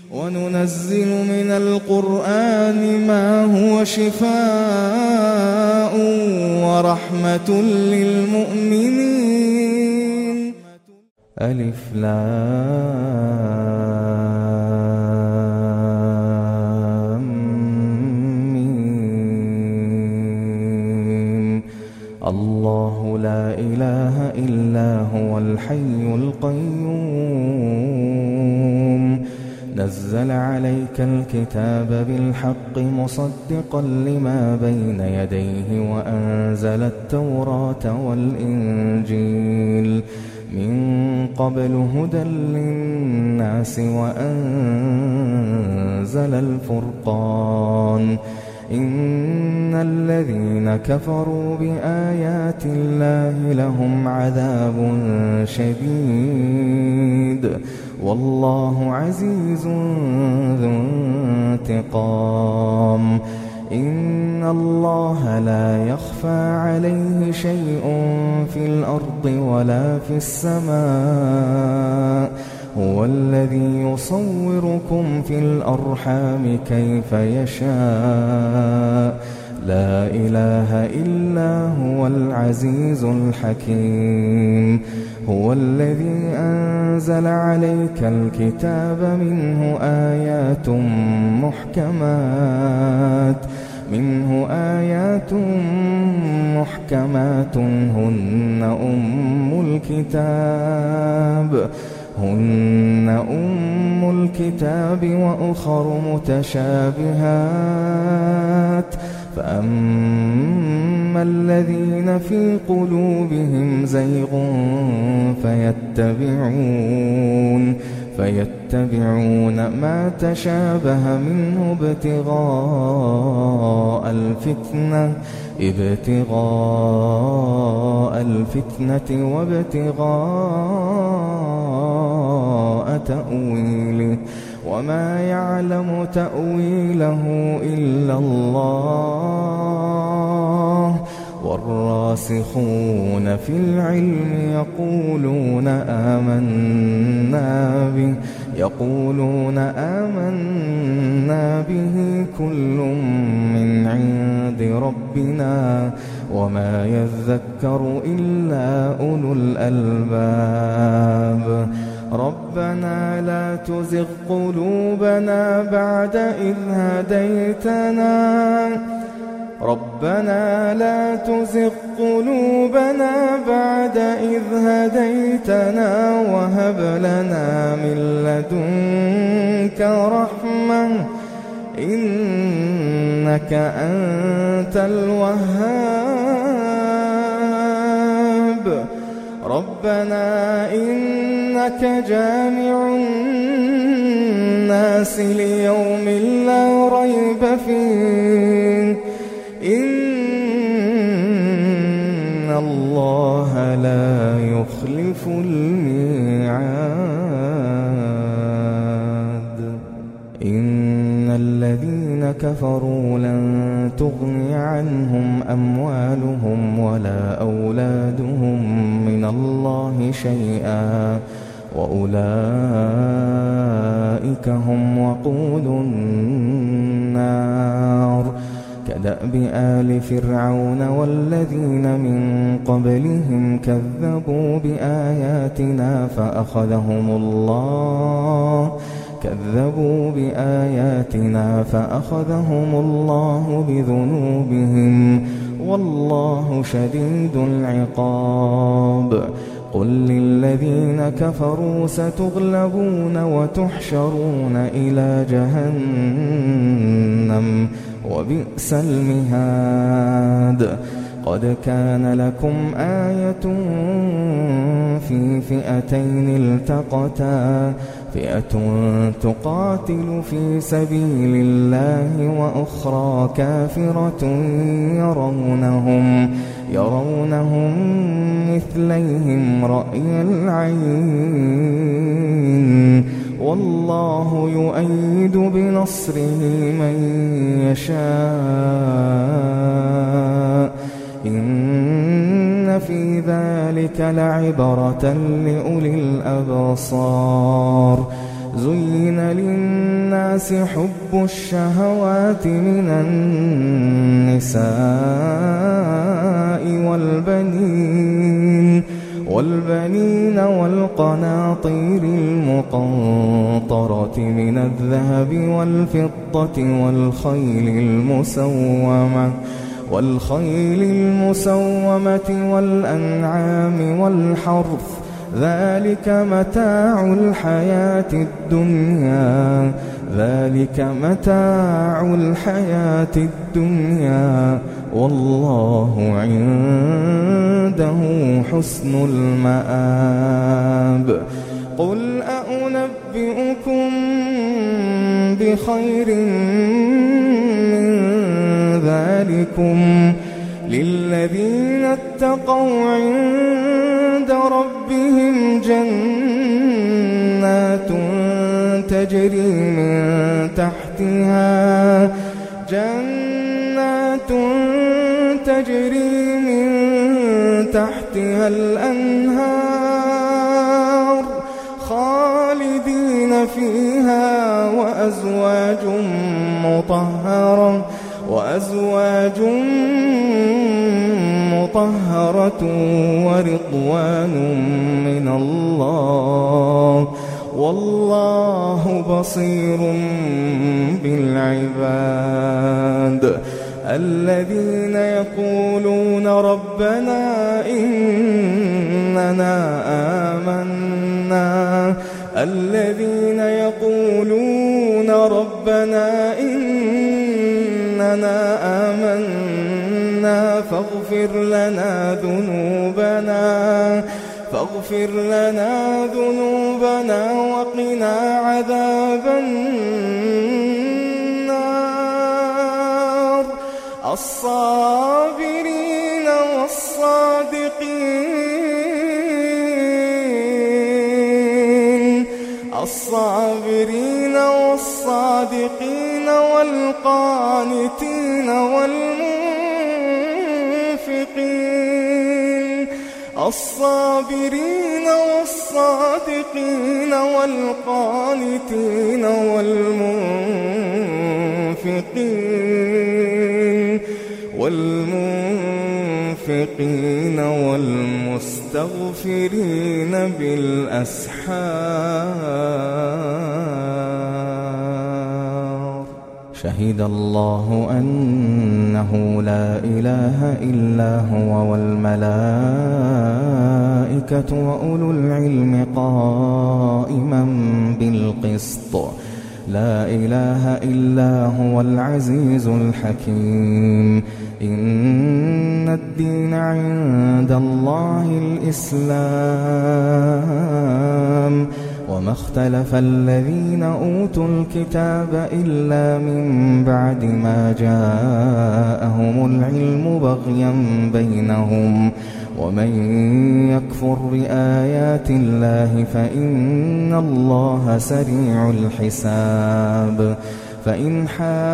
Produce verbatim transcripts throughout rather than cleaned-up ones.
وننزل من القرآن ما هو شفاء ورحمة للمؤمنين. ألف لام ميم. الله لا إله إلا هو الحي القيوم نزل عليك الكتاب بالحق مصدقا لما بين يديه وأنزل التوراة والإنجيل من قبل هدى للناس وأنزل الفرقان إن الذين كفروا بآيات الله لهم عذاب شديد والله عزيز ذو انتقام. إن الله لا يخفى عليه شيء في الأرض ولا في السماء هو الذي يصوركم في الأرحام كيف يشاء لا إله إلا هو العزيز الحكيم. هو الذي أنزل عليك الكتاب منه آيات محكمات منه آيات محكمات هن أم الكتاب هن أم الكتاب وأخر متشابهات فأما الذين في قلوبهم زيغ فيتبعون فيتبعون ما تشابه منه ابتغاء الفتنة ابتغاء الفتنة وابتغاء تأويله وما يعلم تأويله إلا الله والراسخون في العلم يقولون آمنا به يقولون آمنا به كل من عند ربنا وما يذكر إلا أولو الألباب. ربنا لا تزغ قلوبنا بعد إذ هديتنا ربنا لا تزغ قلوبنا بعد إذ هديتنا وهب لنا من لدنك رحمة إنك أنت الوهاب. ربنا إنك جامع الناس ليوم لا ريب فيه إن الله لا يخلف الميعاد. إن الذين كفروا لن تغني عنهم أموالهم ولا أولادهم من الله شيئا وأولئك هم وقود النار كدأب آل فرعون والذين من قبلهم كذبوا بآياتنا فأخذهم الله كذبوا بآياتنا فأخذهم الله بذنوبهم والله شديد العقاب. قل للذين كفروا ستغلبون وتحشرون إلى جهنم وبئس المهاد. قد كان لكم آية في فئتين التقتا فئة تقاتل في سبيل الله وأخرى كافرة يرونهم يرونهم مثليهم رأي العين والله يؤيد بنصره من يشاء إن في ذلك لعبرة لأولي الأبصار. زين للناس حب الشهوات من النساء والبنين والبنين والقناطير المقنطرة من الذهب والفضة والخيل المسومة والخيل المسومة والأنعام والحرث ذلك متاع الحياة الدنيا ذلك متاع الحياة الدنيا والله عنده حسن المآب. قل أنبئكم بخير من ذلكم للذين اتقوا عند ربهم جنات تجري من تحتها جنات تجري من تحتها الأنهار خالدين فيها وأزواج مطهرة وأزواج مطهرة ورضوان من الله والله بصير بالعباد. الذين يقولون ربنا إننا آمنا الذين يقولون ربنا إننا آمنا فاغفر لنا ذنوبنا فاغفر لنا ذنوبنا وقنا عذاب النار. الصابرين والصادقين الصابرين والصادقين والقانتين والمنفقين الصابرين والصادقين والقانتين والمنفقين والمنفقين والمستغفرين بالأسحار. شهد الله أنه لا إله إلا هو والملائكة وأولو العلم قائما بالقسط لا إله إلا هو العزيز الحكيم. إن الدين عند الله الإسلام وما اختلف الذين أوتوا الكتاب إلا من بعد ما جاءهم العلم بغيا بينهم ومن يكفر بآيات الله فإن الله سريع الحساب. فإن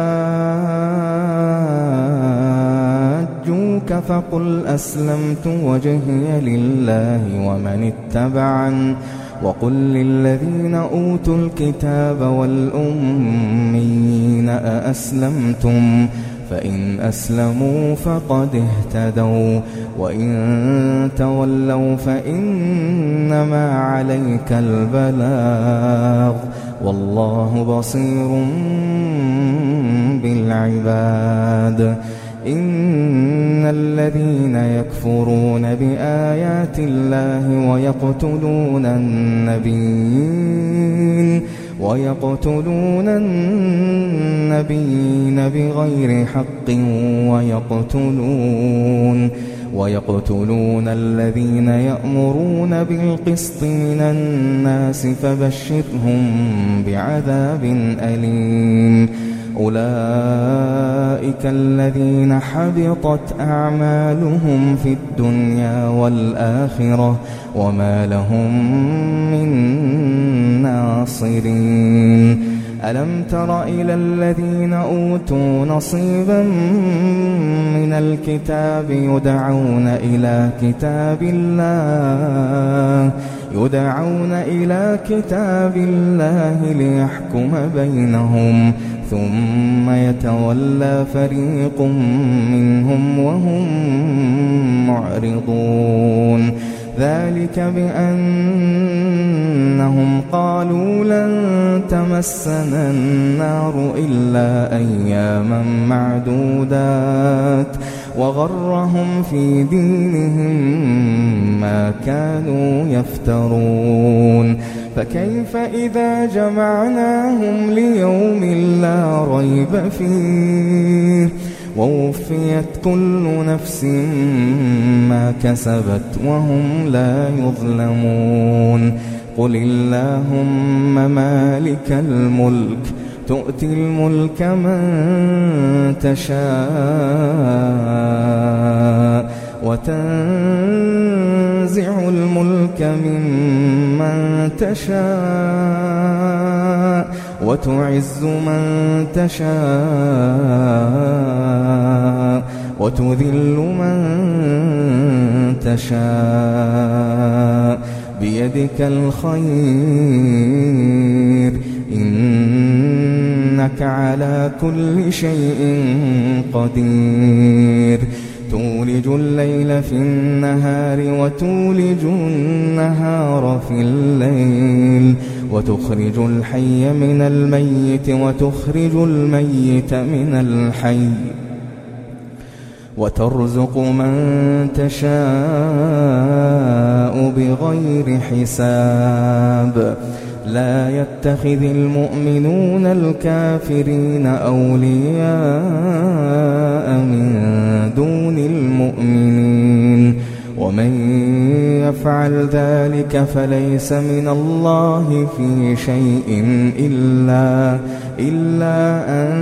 حاجوك فقل أسلمت وجهي لله ومن اتبعن وقل للذين أوتوا الكتاب والأميين أأسلمتم فإن أسلموا فقد اهتدوا وإن تولوا فإنما عليك البلاغ والله بصير بالعباد. إن الذين يكفرون بآيات الله ويقتلون النبيين ويقتلون النبيين بغير حق ويقتلون ويقتلون الذين يأمرون بالقسط من الناس فبشرهم بعذاب أليم. أولئك الذين حبطت أعمالهم في الدنيا والآخرة وما لهم من ناصرين. ألم تر إلى الذين أوتوا نصيبا من الكتاب يدعون إلى كتاب الله يدعون إلى كتاب الله ليحكم بينهم ثم يتولى فريق منهم وهم معرضون ذلك بأنهم قالوا لن تمسنا النار إلا أياما معدودات وغرهم في دينهم ما كانوا يفترون فكيف إذا جمعناهم ليوم لا ريب فيه ووفيت كل نفس ما كسبت وهم لا يظلمون قل اللهم مالك الملك تؤتي الملك من تشاء وتنزع الملك ممن تشاء وتعز من تشاء وتذل من تشاء بيدك الخير إنك على كل شيء قدير تولج الليل في النهار وتولج النهار في الليل وتخرج الحي من الميت وتخرج الميت من الحي وترزق من تشاء بغير حساب لا يتخذ المؤمنون الكافرين أولياء من دون المؤمنين ومن يفعل ذلك فليس من الله في شيء إلا, إلا أن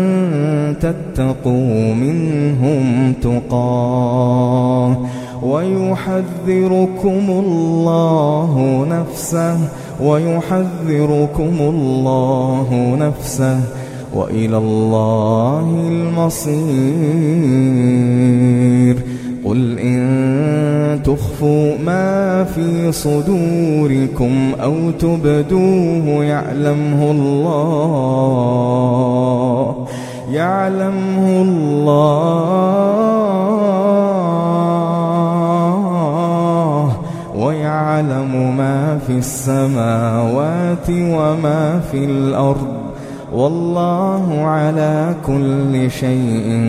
تتقوا منهم تقاه ويحذركم الله نفسه ويحذركم الله نفسه وإلى الله المصير قل إن تخفوا ما في صدوركم أو تبدوه يعلمه الله يعلمه الله ويعلم ما في السماوات وما في الأرض والله على كل شيء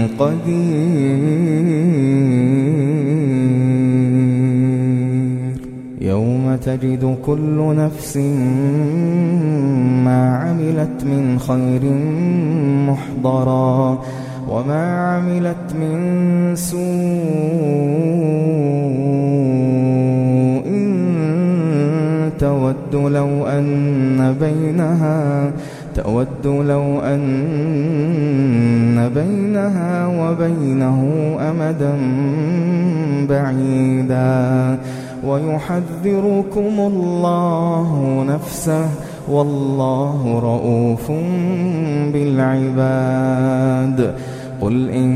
قدير يوم تجد كل نفس ما عملت من خير محضرا وما عملت من سوء تود لو أن بينها تود لو أن بينها وبينه أمدا بعيدا ويحذركم الله نفسه والله رؤوف بالعباد قل إن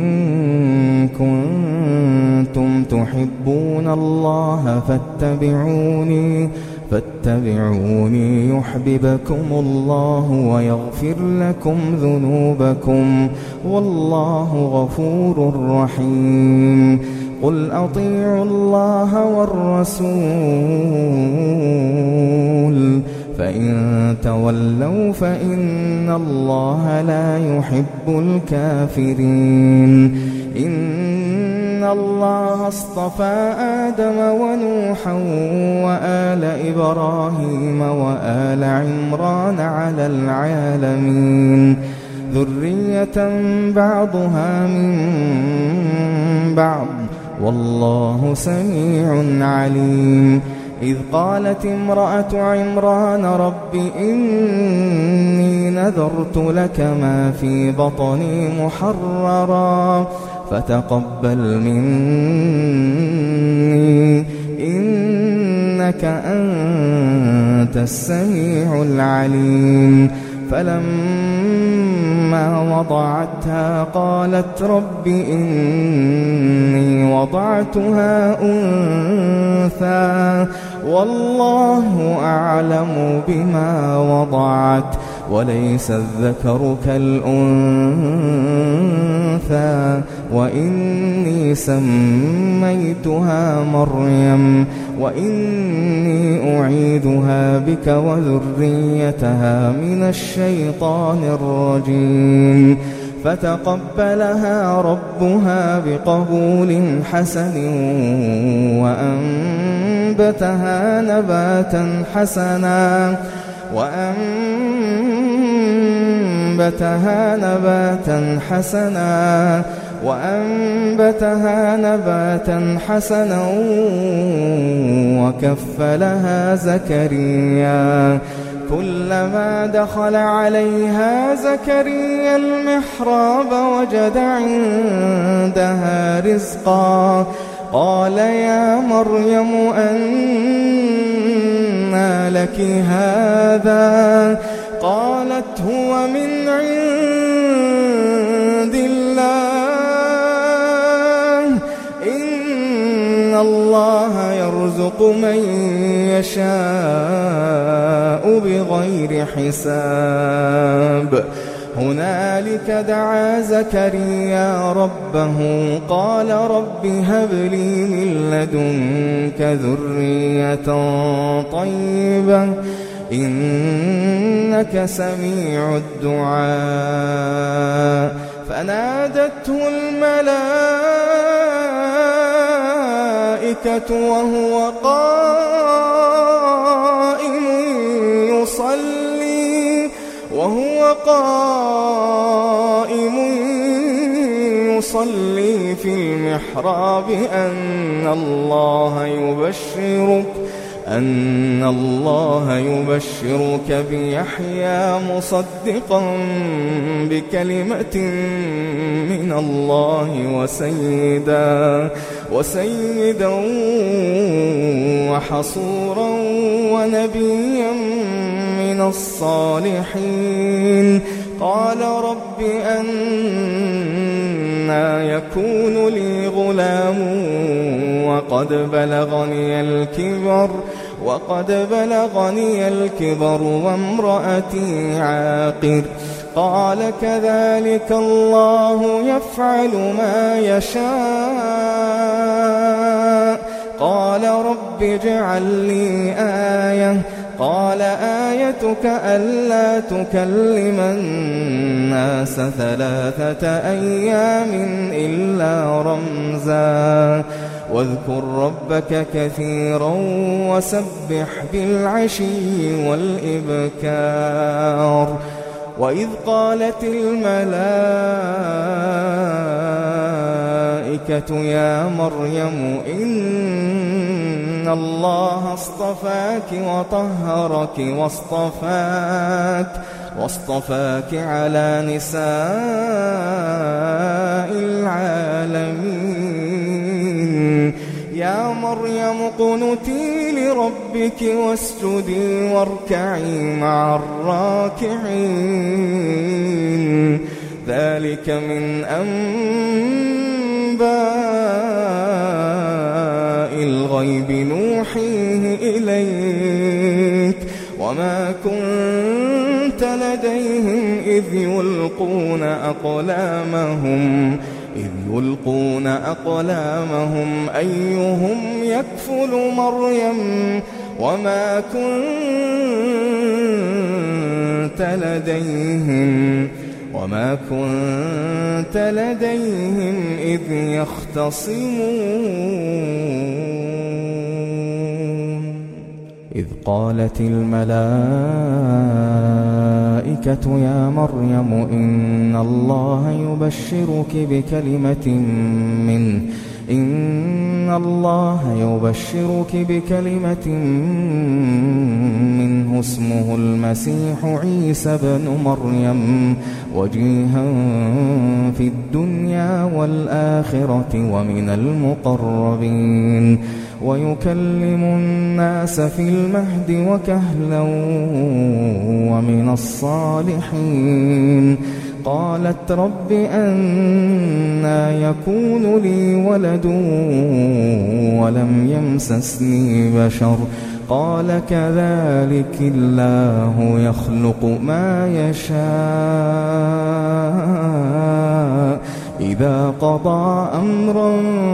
كنتم تحبون الله فاتبعوني فاتبعوني يحببكم الله ويغفر لكم ذنوبكم والله غفور رحيم قل أطيعوا الله والرسول فإن تولوا فإن الله لا يحب الكافرين إن الله اصطفى آدم ونوحا وآل إبراهيم وآل عمران على العالمين ذرية بعضها من بعض والله سميع عليم إذ قالت امرأة عمران رب إني نذرت لك ما في بطني محررا فتقبل مني إنك أنت السميع العليم فلما وضعتها قالت رب إني وضعتها أنثى والله أعلم بما وضعت وليس الذكر كالأنثى وإني سميتها مريم وإني أعيذها بك وذريتها من الشيطان الرجيم فتقبلها ربها بقبول حسن وأنبتها نباتا حسنا وأنبتها نباتا حسنا وأنبتها نباتا حسنا وكفلها زكريا كلما دخل عليها زكريا المحراب وجد عندها رزقا قال يا مريم أنى لك هذا قالت هو من عند الله إن الله يرزق من يشاء بغير حساب هنالك دعا زكريا ربه قال رب هب لي من لدنك ذرية طيبة إنك سميع الدعاء فنادته الملائكة وهو قائم يصلي وهو قائم يصلي في المحراب أن الله يبشرك أن الله يبشرك بيحيى مصدقا بكلمة من الله وسيدا وسيدا وحصورا ونبيا من الصالحين قال رب أنى يكون لي غلام وقد بلغني الكبر وقد بلغني الكبر وامرأتي عاقر قال كذلك الله يفعل ما يشاء قال رب اجعل لي آية قال آيتك ألا تكلم الناس ثلاثة أيام إلا رمزا واذكر ربك كثيرا وسبح بالعشي والإبكار وإذ قالت الملائكة يا مريم إن الله اصطفاك وطهرك واصطفاك واصطفاك على نساء العالمين يا مريم اقنتي لربك واسجدي واركعي مع الراكعين ذلك من أنباء الغيب نوحيه إليك وما كنت لديهم إذ يلقون أقلامهم إذ يلقون أقلامهم أيهم يكفل مريم وما كنت لديهم وما كنت لديهم إذ يختصمون إذ قالت الملائكة يا مريم إن الله يبشرك بكلمة منه إن الله يبشرك بكلمة منه اسمه المسيح عيسى بن مريم وجيها في الدنيا والآخرة ومن المقربين ويكلم الناس في المهد وكهلا ومن الصالحين قالت رب أنى يكون لي ولد ولم يمسسني بشر قال كذلك الله يخلق ما يشاء إذا قضى أمرا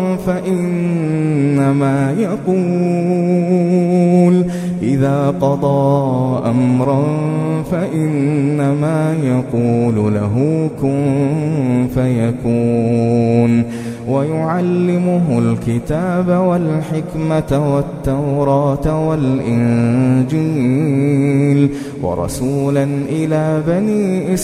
فإنما يقول إذا قضى أمرا فإنما يقول له كن فيكون ويعلمه الكتاب والحكمة والتوراة والإنجيل ورسولا إلى بني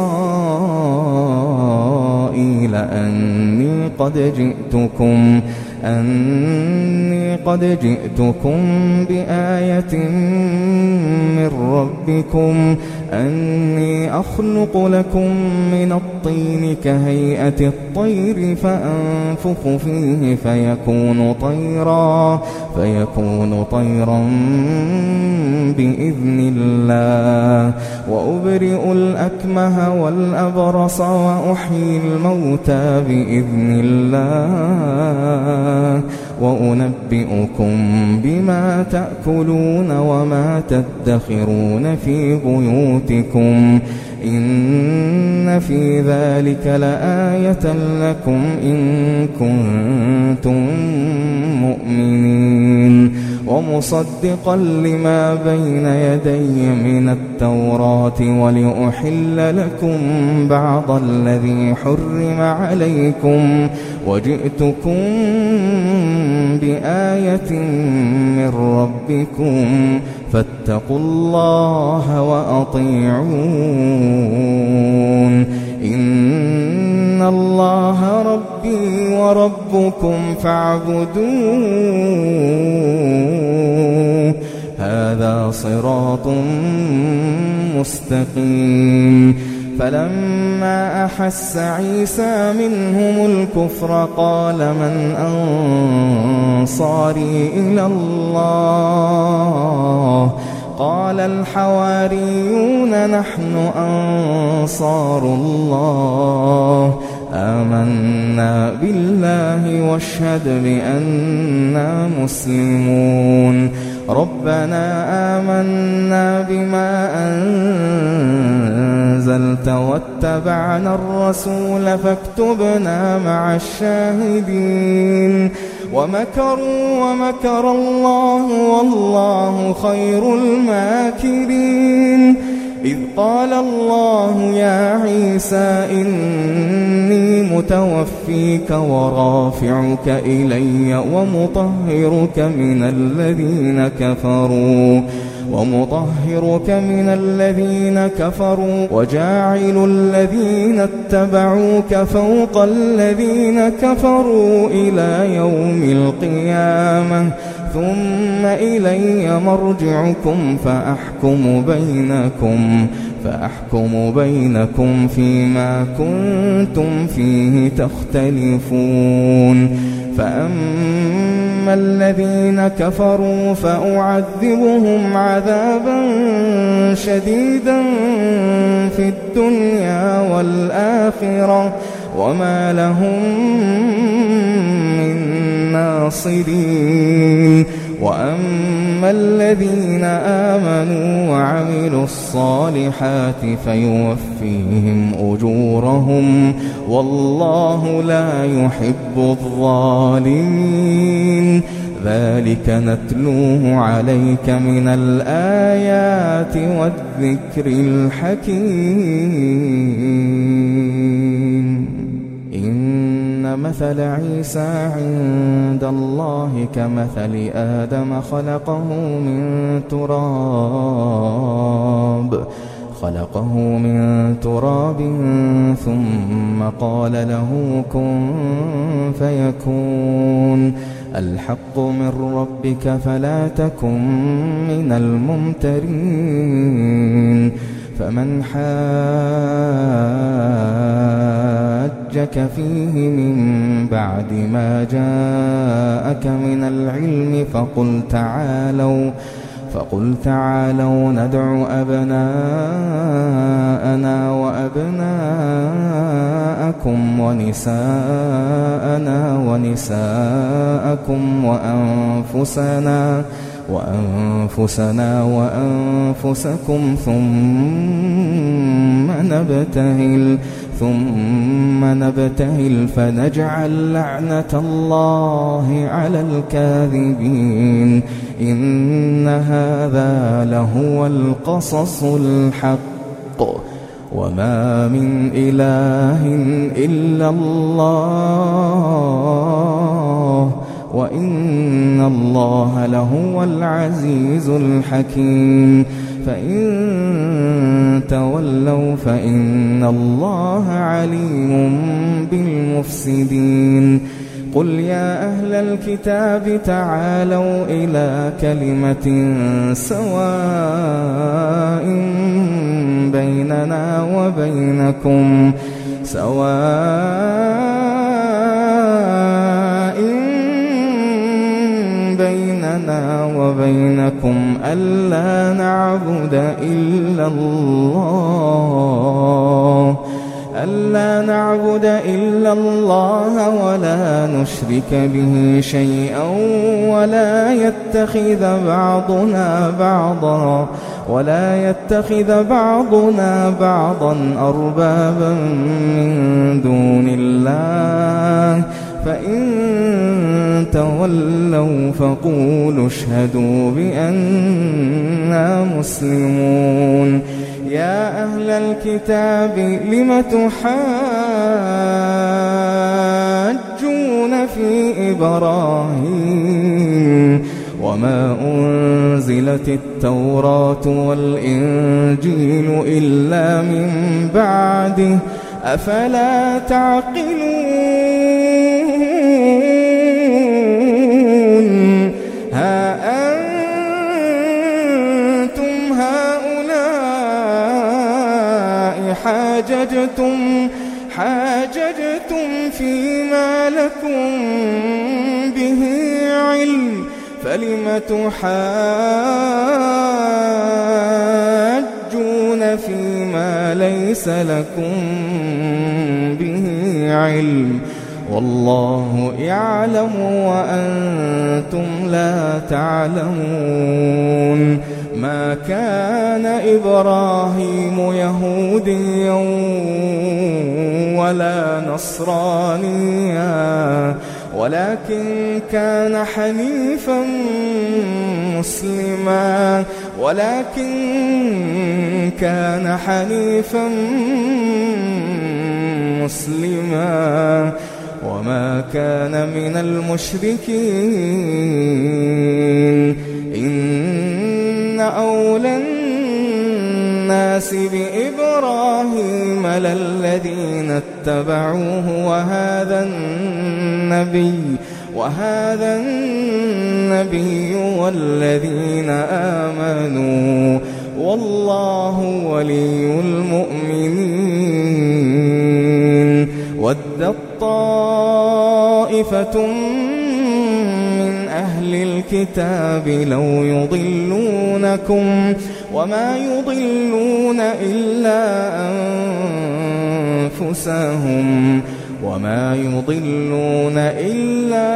إسرائيل أني قد جئتكم أني قد جئتكم بآية من ربكم أني أخلق لكم من الطين كهيئة الطير فأنفخ فيه فيكون طيرا فيكون طيرا بإذن الله وأبرئ الأكمه والأبرص وأحيي الموتى بإذن الله وأنبئكم بما تأكلون وما تدخرون في بيوتكم إن في ذلك لآية لكم إن كنتم مؤمنين ومصدقا لما بين يدي من التوراة ولأحل لكم بعض الذي حرم عليكم وجئتكم بآية من ربكم فاتقوا الله وأطيعون إن الله ربي وربكم فاعبدوه هذا صراط مستقيم فلما أحس عيسى منهم الكفر قال من أنصاري إلى الله قال الحواريون نحن أنصار الله آمنا بالله واشهد بأننا مسلمون ربنا آمنا بما أنزلت واتبعنا الرسول فاكتبنا مع الشاهدين ومكروا ومكر الله والله خير الماكرين إذ قال الله يا عيسى إني متوفيك ورافعك إلي ومطهرك من الذين كفروا ومطهرك من الذين كفروا وجاعل الذين اتبعوك فوق الذين كفروا إلى يوم القيامة ثم إلي مرجعكم فأحكم بينكم فأحكم بينكم فيما كنتم فيه تختلفون فأما الذين كفروا فأعذبهم عذابا شديدا في الدنيا والآخرة وما لهم من ناصرين وأما الذين آمنوا وعملوا الصالحات فيوفيهم أجورهم والله لا يحب الظالمين ذلك نتلوه عليك من الآيات والذكر الحكيم إن مثل عيسى عند الله كمثل آدم خلقه من تراب خلقه من تراب ثم قال له كن فيكون الحق من ربك فلا تكن من الممترين فمن حاجك فيه من بعد ما جاءك من العلم فقل تعالوا فقل تعالوا ندع أبناءنا وأبناءكم ونساءنا ونساءكم وأنفسنا وأنفسنا وأنفسكم ثم نبتهل ثم نبتهل فنجعل لعنة الله على الكاذبين إن هذا لهو القصص الحق وما من إله إلا الله وإن الله لهو العزيز الحكيم فإن تولوا فإن الله عليم بالمفسدين قل يا أهل الكتاب تعالوا إلى كلمة سواء بيننا وبينكم سواء بيننا وبينكم ألا نعبد إلا الله ألا نعبد إلا الله ولا نشرك به شيئا ولا يتخذ بعضنا بعضا ولا يتخذ بعضنا بعضا أربابا من دون الله فإن تولوا فقولوا اشهدوا بأننا مسلمون يا أهل الكتاب لم تحاجون في إبراهيم وما أنزلت التوراة والإنجيل إلا من بعده أفلا تعقلون ها أنتم هؤلاء حاججتم حاججتم فيما لكم به علم فلم تحاجون فيما ليس لكم به علم والله يعلم وأنتم لا تعلمون ما كان إبراهيم يهوديا ولا نصرانيا ولكن كان حنيفا مسلما ولكن كان حنيفا مسلما وما كان من المشركين إن أولى الناس بإبراهيم للذين اتبعوه وهذا النبي وهذا النبي والذين آمنوا والله ولي المؤمنين ودت طائفة من أهل الكتاب لو يضلونكم وما يضلون إلا أنفسهم وما يضلون إلا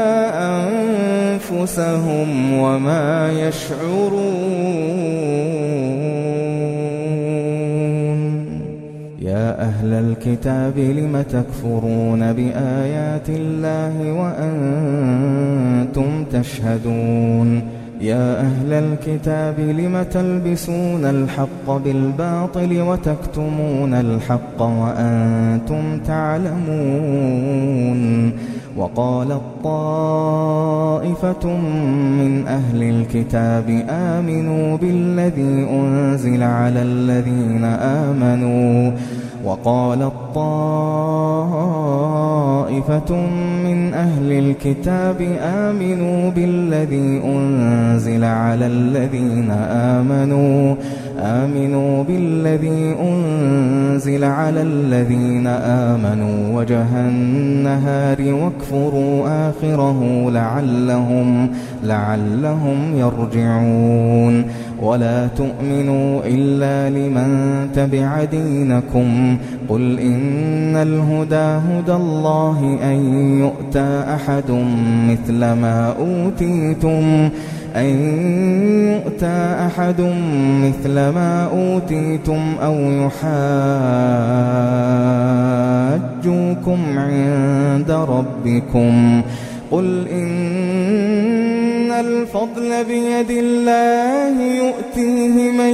أنفسهم وما يشعرون يا أهل الكتاب لم تكفرون بآيات الله وأنتم تشهدون يا أهل الكتاب لم تلبسون الحق بالباطل وتكتمون الحق وأنتم تعلمون وقالت طائفة من أهل الكتاب آمنوا بالذي أنزل على الذين آمنوا وقالت طائفة من أهل الكتاب آمنوا بالذي أنزل على الذين آمنوا آمنوا بالذي أنزل على الذين آمنوا وجه النهار واكفروا آخره لعلهم لعلهم يرجعون ولا تؤمنوا إلا لمن تبع دينكم قل إن الهدى هدى الله أن يؤتى أحد مثل ما أوتيتم أن يؤتى أحد مثل ما أوتيتم أو يحاجوكم عند ربكم قل إن الفضل بيد الله يؤتيه من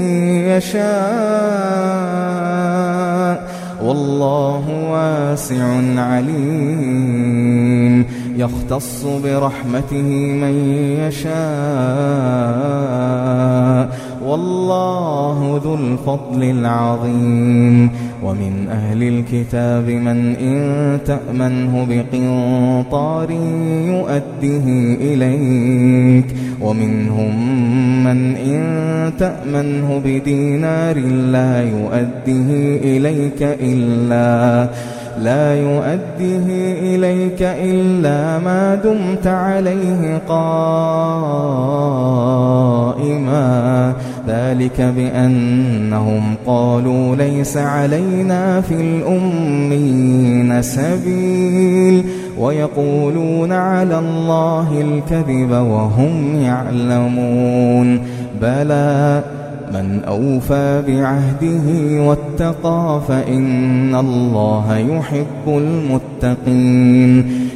يشاء والله واسع عليم يختص برحمته من يشاء والله ذو الفضل العظيم ومن أهل الكتاب من إن تأمنه بقنطار يؤده إليك ومنهم من إن تأمنه بدينار لا يؤده إليك إلا لا يؤده إليك إلا ما دمت عليه قائما ذلك بأنهم قالوا ليس علينا في الأمين سبيل ويقولون على الله الكذب وهم يعلمون بلى من أوفى بعهده واتقى فإن الله يحب المتقين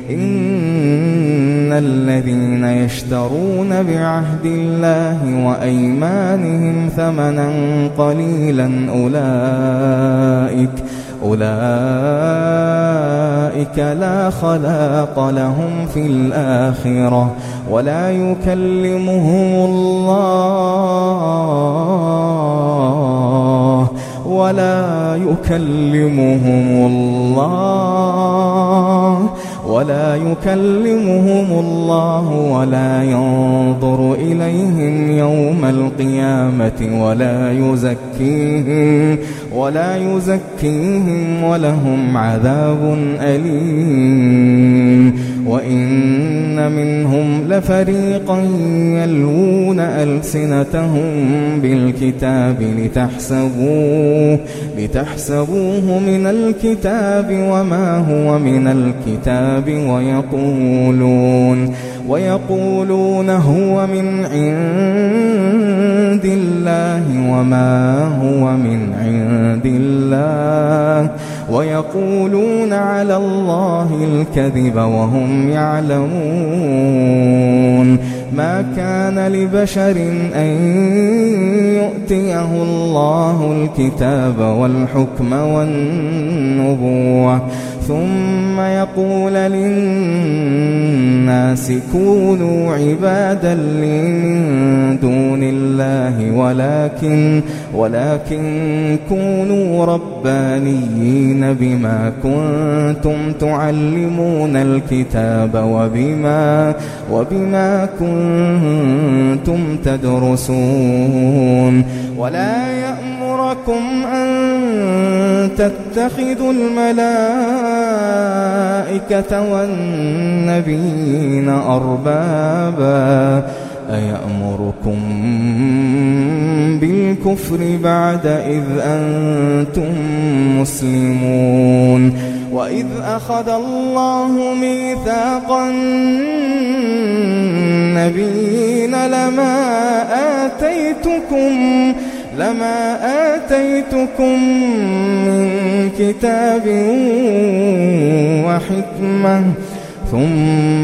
إن الذين يشترون بعهد الله وأيمانهم ثمنا قليلا أولئك أولئك لا خلاق لهم في الآخرة ولا يكلمهم الله ولا يكلمهم الله ولا يكلمهم الله ولا ينظر إليهم يوم القيامة ولا يزكيهم ولا يزكيهم ولهم عذاب أليم وإن منهم لفريقا يلوون ألسنتهم بالكتاب لتحسبوه لتحسبوه من الكتاب وما هو من الكتاب ويقولون ويقولون هو من عند الله وما هو من عند الله ويقولون على الله الكذب وهم يعلمون ما كان لبشر أن يؤتيه الله الكتاب والحكم والنبوة ثم يقول للناس كونوا عبادا لي من دون الله ولكن ولكن كونوا ربانيين بما كنتم تعلمون الكتاب وبما وبما كنتم تدرسون ولا يأمركم أن تتخذوا الملائكة والنبيين أربابا أيأمركم بالكفر بعد إذ أنتم مسلمون وإذ أخذ الله ميثاق النبيين لما آتيتكم لما آتيتكم من كتاب وحكمة ثم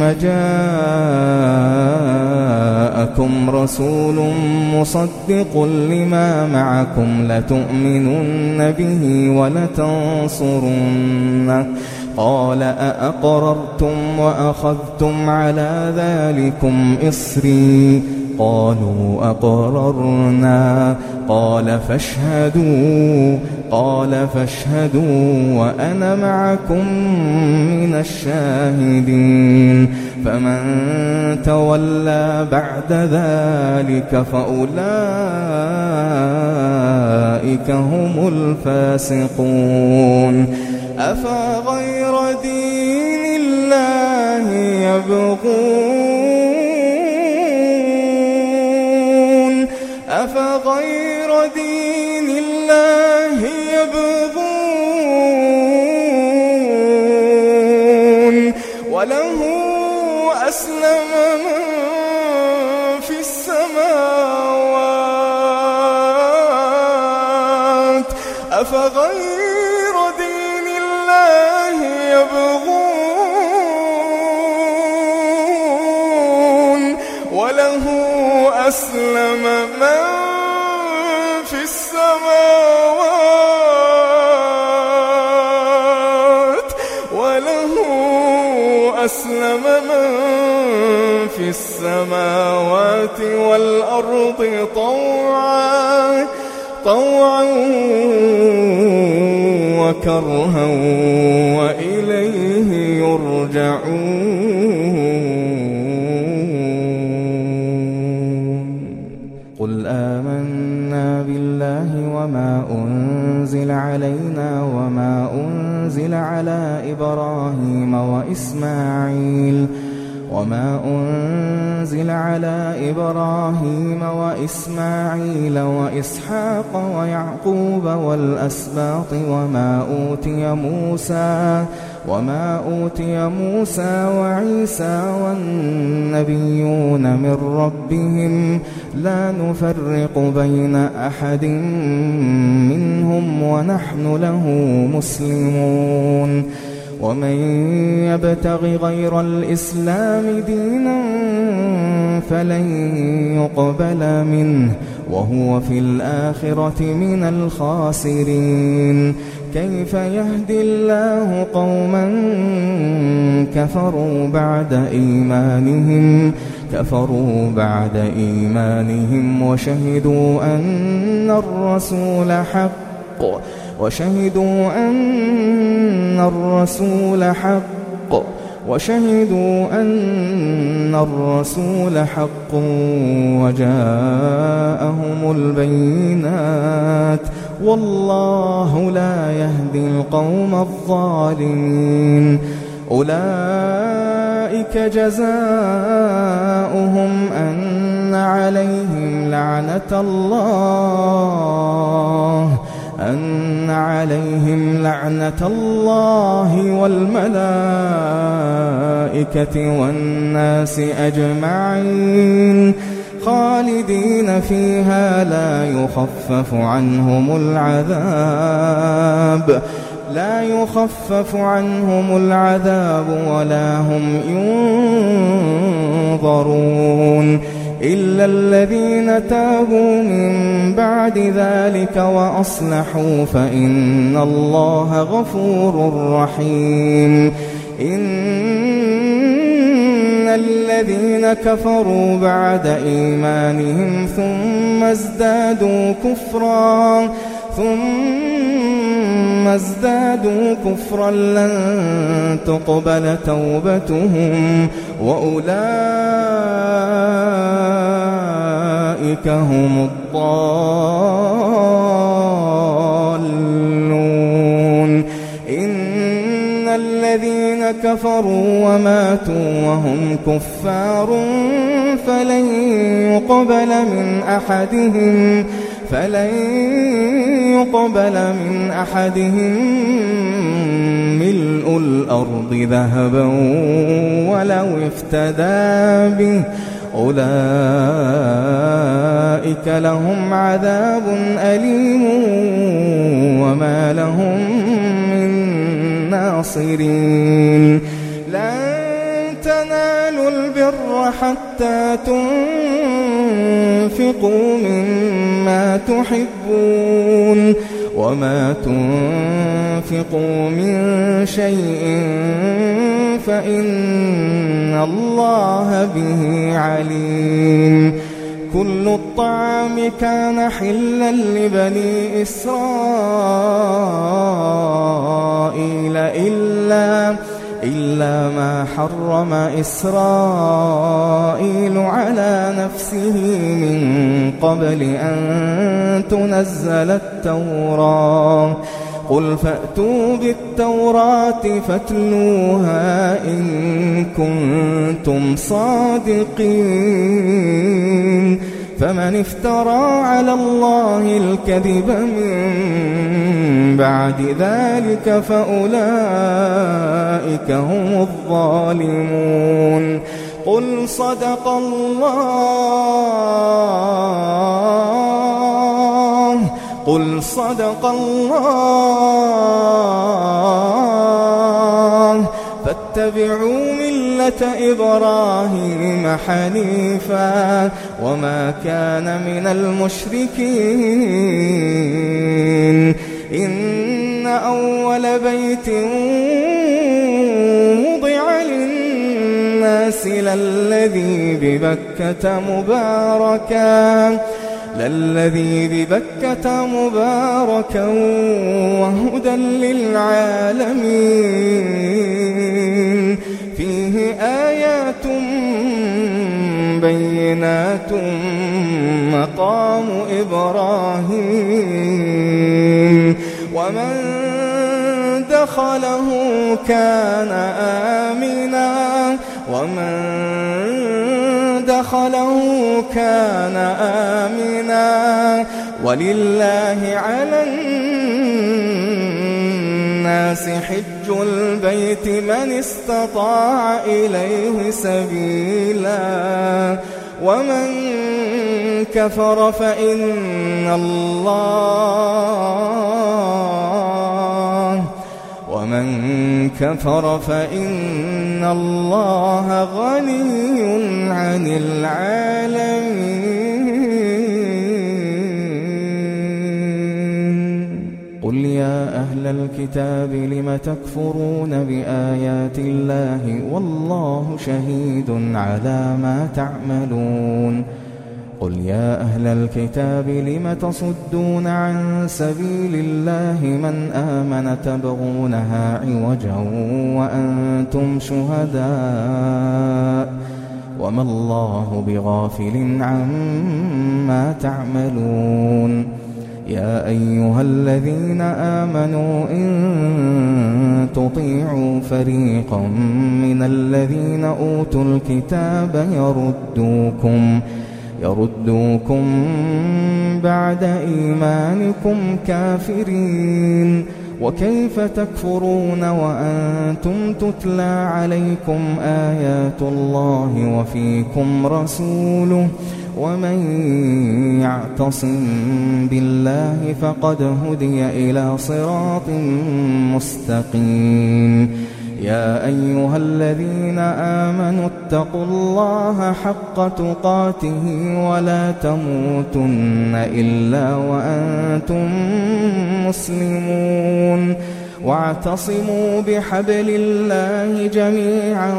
جاءكم رسول مصدق لما معكم لتؤمنن به ولتنصرنه قال أأقررتم وأخذتم على ذلكم إصري قالوا أقررنا قال فاشهدوا قال فاشهدوا وأنا معكم من الشاهدين فمن تولى بعد ذلك فأولئك هم الفاسقون أفغير دين الله يبغون أفغير دين الله يبغون وله أسلم من أفغير دين الله يبغون وله أسلم من في السماوات وله أسلم من في السماوات والأرض طوعا طوعا وكرها وإليه يرجعون. قل آمنا بالله وما أنزل علينا وما أنزل على إبراهيم وإسماعيل وما أنزل على إبراهيم وإسماعيل وإسحاق ويعقوب والأسباط وما أوتي موسى وما أوتي موسى وعيسى والنبيون من ربهم لا نفرق بين أحد منهم ونحن له مسلمون. ومن يبتغ غير الإسلام دينا فلن يقبل منه وهو في الآخرة من الخاسرين. كيف يهدي الله قوما كفروا بعد إيمانهم كفروا بعد إيمانهم وشهدوا أن الرسول حق وشهدوا أن الرسول حق وشهدوا أن الرسول حق وجاءهم البينات والله لا يهدي القوم الظالمين. أولئك جزاؤهم أن عليهم لعنة الله أن عليهم لعنة الله والملائكة والناس أجمعين خالدين فيها لا يخفف عنهم العذاب لا يخفف عنهم العذاب ولا هم ينظرون إلا الذين تابوا من بعد ذلك وأصلحوا فإن الله غفور رحيم. إن الذين كفروا بعد إيمانهم ثم ازدادوا كفرا ثم ازدادوا كفرا لن تقبل توبتهم وأولئك هم الضالون. إن الذين كفروا وماتوا وهم كفار فلن يقبل من أحدهم فلن يقبل من أحدهم ملء الأرض ذهبا ولو افتدى به أولئك لهم عذاب أليم وما لهم من ناصرين. لن تنالوا البر حتى تنفقوا مما تحبون وما تنفقوا من شيء فإن الله به عليم. كل الطعام كان حلا لبني إسرائيل إلا إلا ما حرم إسرائيل على نفسه من قبل أن تنزل التوراة. قل فأتوا بالتوراة فاتلوها إن كنتم صادقين. فمن افترى على الله الكذب من بعد ذلك فأولئك هم الظالمون. قل صدق الله قل صدق الله فاتبعوا ملة إبراهيم حنيفا وما كان من المشركين إن أول بيت وضع للناس للذي ببكة مباركا للذي ببكة مباركا وهدى للعالمين فيه آيات بينات مقام إبراهيم ومن دخله كان آمنا ومن دخله كان آمنا ولله على الناس حج البيت من استطاع إليه سبيلا ومن كفر فإن الله ومن كفر فإن الله غني عن العالمين قل يا أهل الكتاب لم تكفرون بآيات الله والله شهيد على ما تعملون قل يا أهل الكتاب لم تصدون عن سبيل الله من آمن تبغونها عوجا وأنتم شهداء وما الله بغافل عما تعملون يا أيها الذين آمنوا إن تطيعوا فريقا من الذين أوتوا الكتاب يردوكم يردوكم بعد إيمانكم كافرين وكيف تكفرون وأنتم تتلى عليكم آيات الله وفيكم رسوله ومن يعتصم بالله فقد هدي إلى صراط مستقيم يا أيها الذين آمنوا اتقوا الله حق تقاته ولا تموتن إلا وأنتم مسلمون واعتصموا بحبل الله جميعا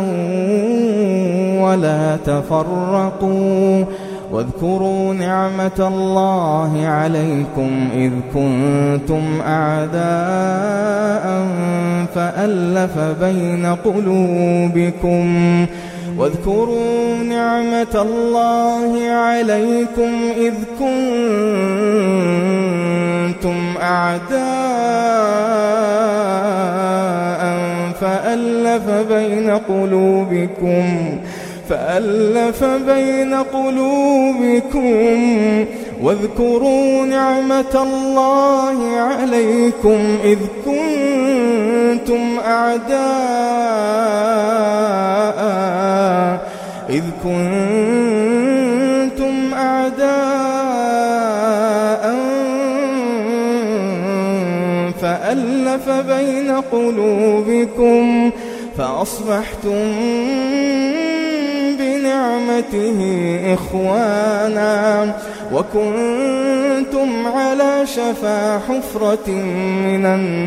ولا تفرقوا واذكروا نعمة الله عليكم إذ كنتم أعداء فألف بين قلوبكم واذكروا نعمة الله عليكم إذ كنتم أعداء فألف بين قلوبكم فألف بين قلوبكم واذكروا نعمة الله عليكم إذ كنتم أعداء إذ كنتم أعداء فألف بين قلوبكم فأصبحتم بنعمته إخوانا وكنتم على شفا حفرة من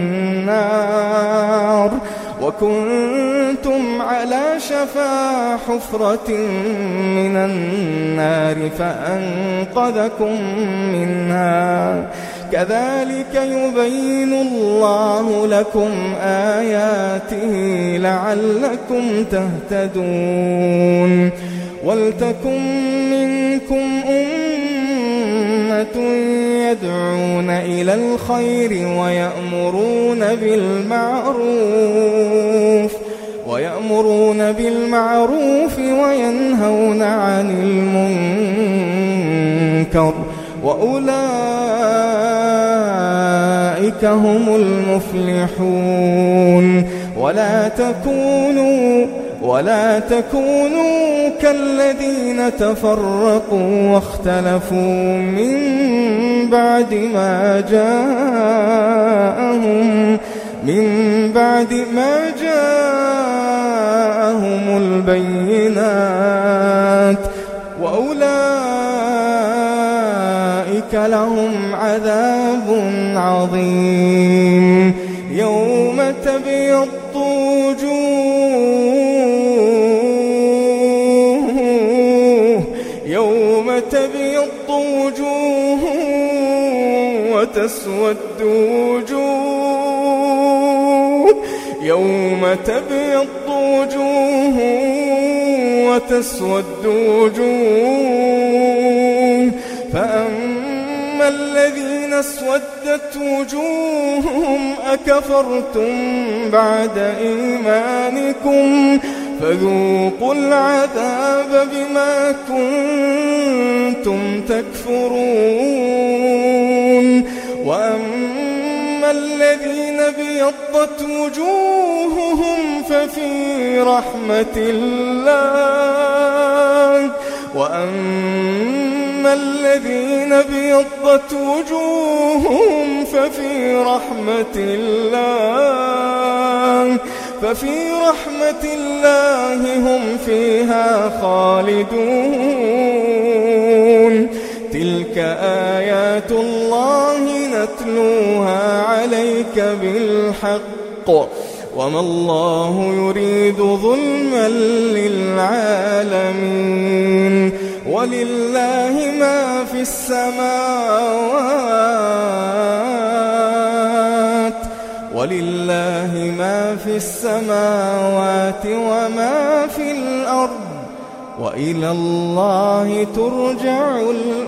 النار وكنتم على شفا حفرة من النار فأنقذكم منها كذلك يبين الله لكم آياته لعلكم تهتدون ولتكن منكم أمة يدعون إلى الخير ويأمرون بالمعروف ويأمرون بالمعروف وينهون عن المنكر وأولئك هم المفلحون ولا تكونوا ولا تكونوا كالذين تفرقوا واختلفوا من بعد ما جاءهم من بعد ما جاءهم البينات وأولئك لهم عذاب عظيم. يوم تبيض وجوه يوم تبيض وجوه وتسود وجوه يوم تبيض وجوه وتسود وجوه فأما الذين اسودت وجوههم أكفرتم بعد إيمانكم فذوقوا العذاب بما كنتم تكفرون. وأما الذين ابيضت وجوههم ففي رحمة الله وأما الذين ابيضت وجوههم ففي رحمة الله ففي رحمة الله هم فيها خالدون. تلك آيات الله نتلوها عليك بالحق وما الله يريد ظلما للعالمين. ولله ما في السماوات ولله ما في السماوات وما في الأرض وإلى الله ترجع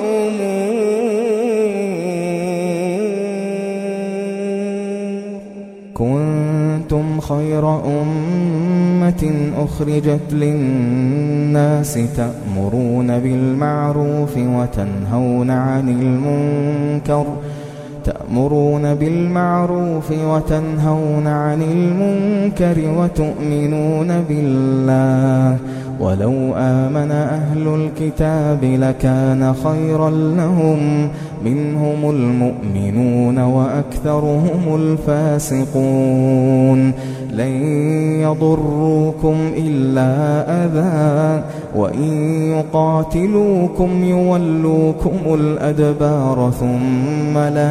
الأمور. كنتم خير أمة أخرجت للناس تأمرون بالمعروف وتنهون عن المنكر تأمرون بالمعروف وتنهون عن المنكر وتؤمنون بالله ولو آمن أهل الكتاب لكان خيرا لهم منهم المؤمنون وأكثرهم الفاسقون. لن يضروكم إلا أذى وإن يقاتلوكم يولوكم الأدبار ثم لا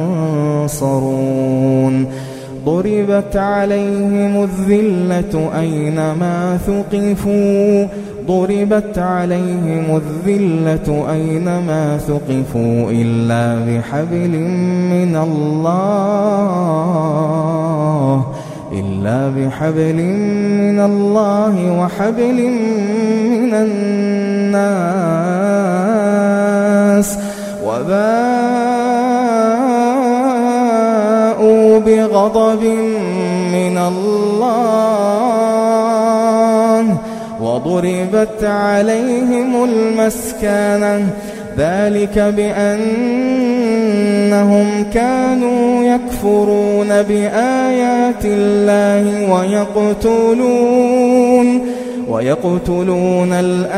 ينصرون. ضربت عليهم الذلة أينما ثقفوا ضربت عليهم الذلة أينما ثقفوا إلا بحبل من الله إلا بحبل من الله وحبل من الناس وباءوا بغضب من الله وضربت عليهم المسكنة ذلك بأنهم كانوا يكفرون بآيات الله ويقتلون ويقتلون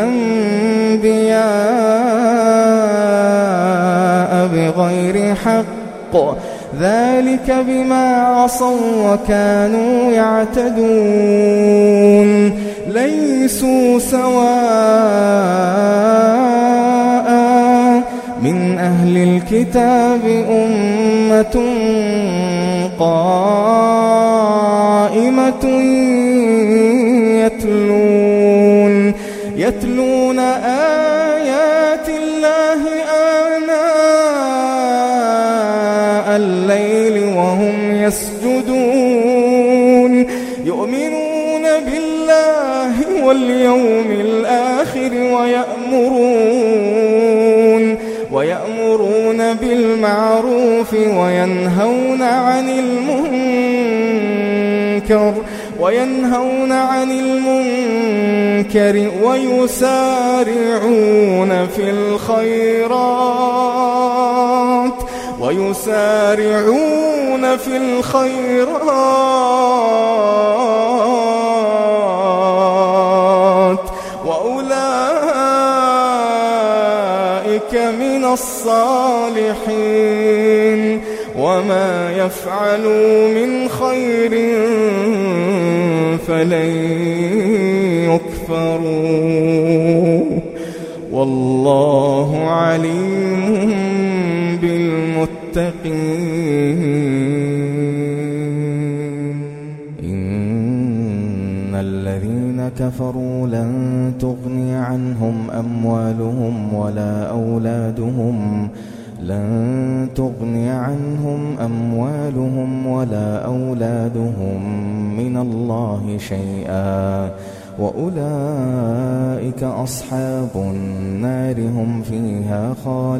الأنبياء بغير حق ذلك بما عصوا وكانوا يعتدون. ليسوا سواء من أهل الكتاب أمة قائمة يتلون يتلون آيات الله آناء الليل وهم يسجدون يؤمنون بالله واليوم الآخر ويأمرون ويأمرون بالمعروف وينهون عن المنكر وينهون عن المنكر ويسارعون في الخيرات ويسارعون في الخيرات وأولئك من الصالحين. يفعلوا من خير فلن يكفروا والله عليم بالمتقين. إن الذين كفروا لن تغني عنهم أموالهم ولا أولادهم لن تغني عنهم أموالهم ولا أولادهم من الله شيئا وأولئك أصحاب النار هم فيها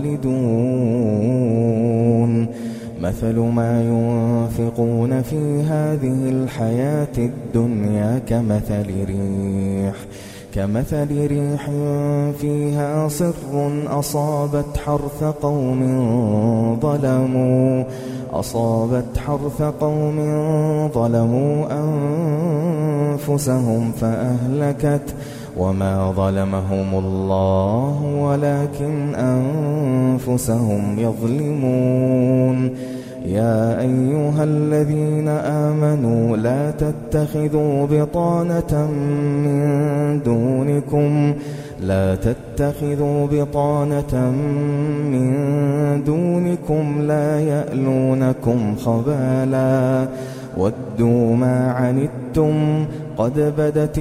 خالدون. مثل ما ينفقون في هذه الحياة الدنيا كمثل ريح كمثل ريح فيها صر أصابت حرث قوم ظلموا أصابت حرث قوم ظلموا أنفسهم فأهلكت وما ظلمهم الله ولكن أنفسهم يظلمون. يا أيها الذين آمنوا لا تتخذوا بطانة من دونكم لا تتخذوا بطانة من دونكم لا يألونكم خبالا ودوا ما عنتم قد بدت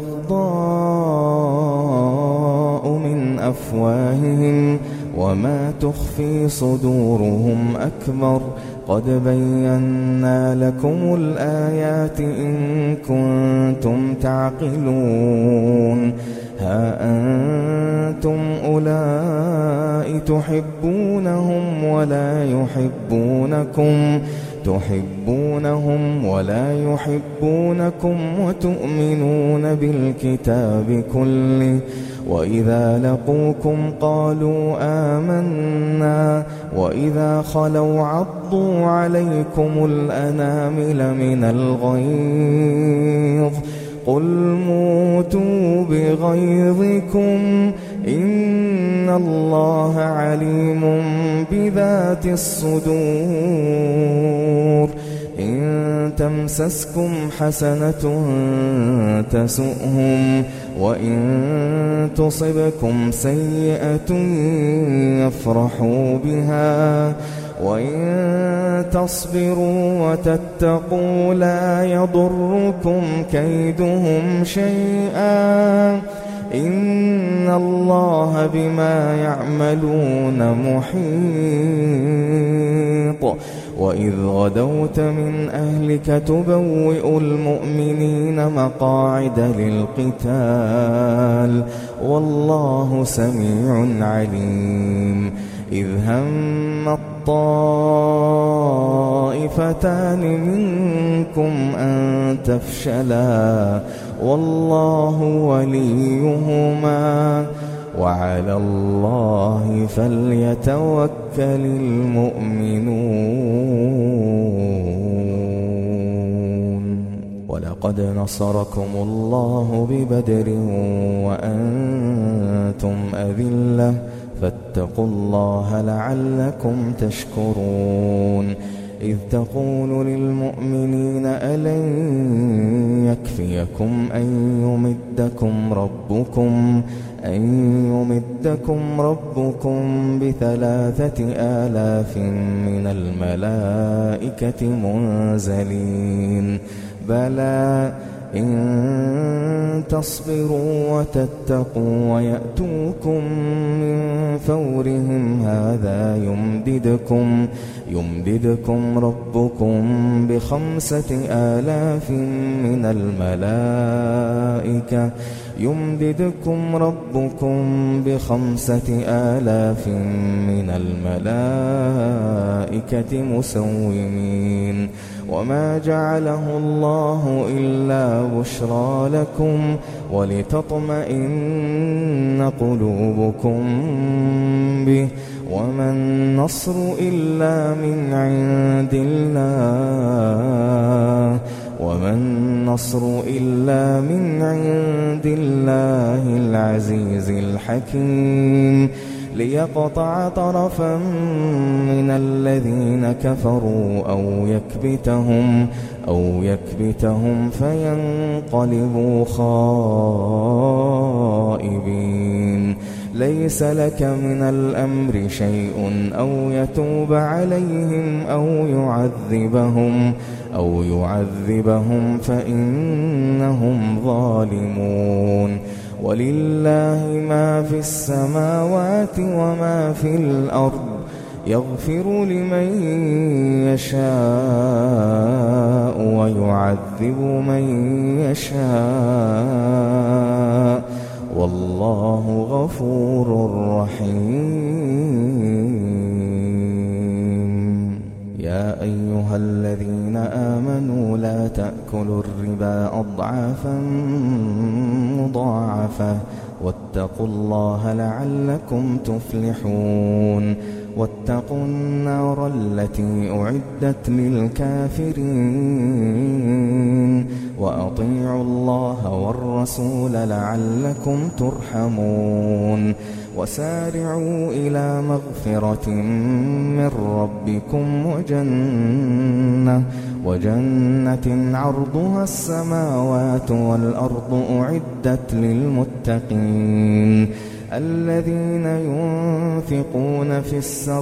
البغضاء من أفواههم وما تخفي صدورهم أكبر قد بينا لكم الآيات إن كنتم تعقلون. ها أنتم أولئك تحبونهم ولا يحبونكم تحبونهم ولا يحبونكم وتؤمنون بالكتاب كله وإذا لقوكم قالوا آمنا وإذا خلوا عضوا عليكم الأنامل من الغيظ قل موتوا بغيظكم إن الله عليم بذات الصدور. إن تمسسكم حسنة تسؤهم وإن تصبكم سيئة يفرحوا بها وإن تصبروا وتتقوا لا يضركم كيدهم شيئا إن الله بما يعملون محيط. وإذ غدوت من أهلك تبوئ المؤمنين مقاعد للقتال والله سميع عليم. إذ هم الطائفتان منكم أن تفشلا والله وليهما وعلى الله فليتوكل المؤمنون. ولقد نصركم الله ببدر وأنتم أذلة فاتقوا الله لعلكم تشكرون. إذ تقول للمؤمنين ألن يكفيكم أن يمدكم ربكم أن يمدكم ربكم بثلاثة آلاف من الملائكة منزلين بلى إن تصبروا وتتقوا ويأتوكم من فورهم هذا يمددكم يمددكم ربكم بخمسة آلاف من الملائكة يمددكم ربكم بخمسة آلاف من الملائكة مسومين. وما جعله الله إلا بشرى لكم ولتطمئن قلوبكم به وما النصر إلا من عند الله وما النصر إلا من عند الله العزيز الحكيم. ليقطع طرفا من الذين كفروا أو يكبتهم أو يكبتهم فينقلبوا خائبين. ليس لك من الأمر شيء أو يتوب عليهم أو يعذبهم أو يعذبهم فإنهم ظالمون. ولله ما في السماوات وما في الأرض يغفر لمن يشاء ويعذب من يشاء والله غفور رحيم. يا أيها الذين آمنوا لا تأكلوا الربا أضعافا مضاعفة واتقوا الله لعلكم تفلحون. واتقوا النار التي أعدت للكافرين وأطيعوا الله والرسول لعلكم ترحمون. وسارعوا إلى مغفرة من ربكم وجنة وجنة عرضها السماوات والأرض أعدت للمتقين الذين ينفقون في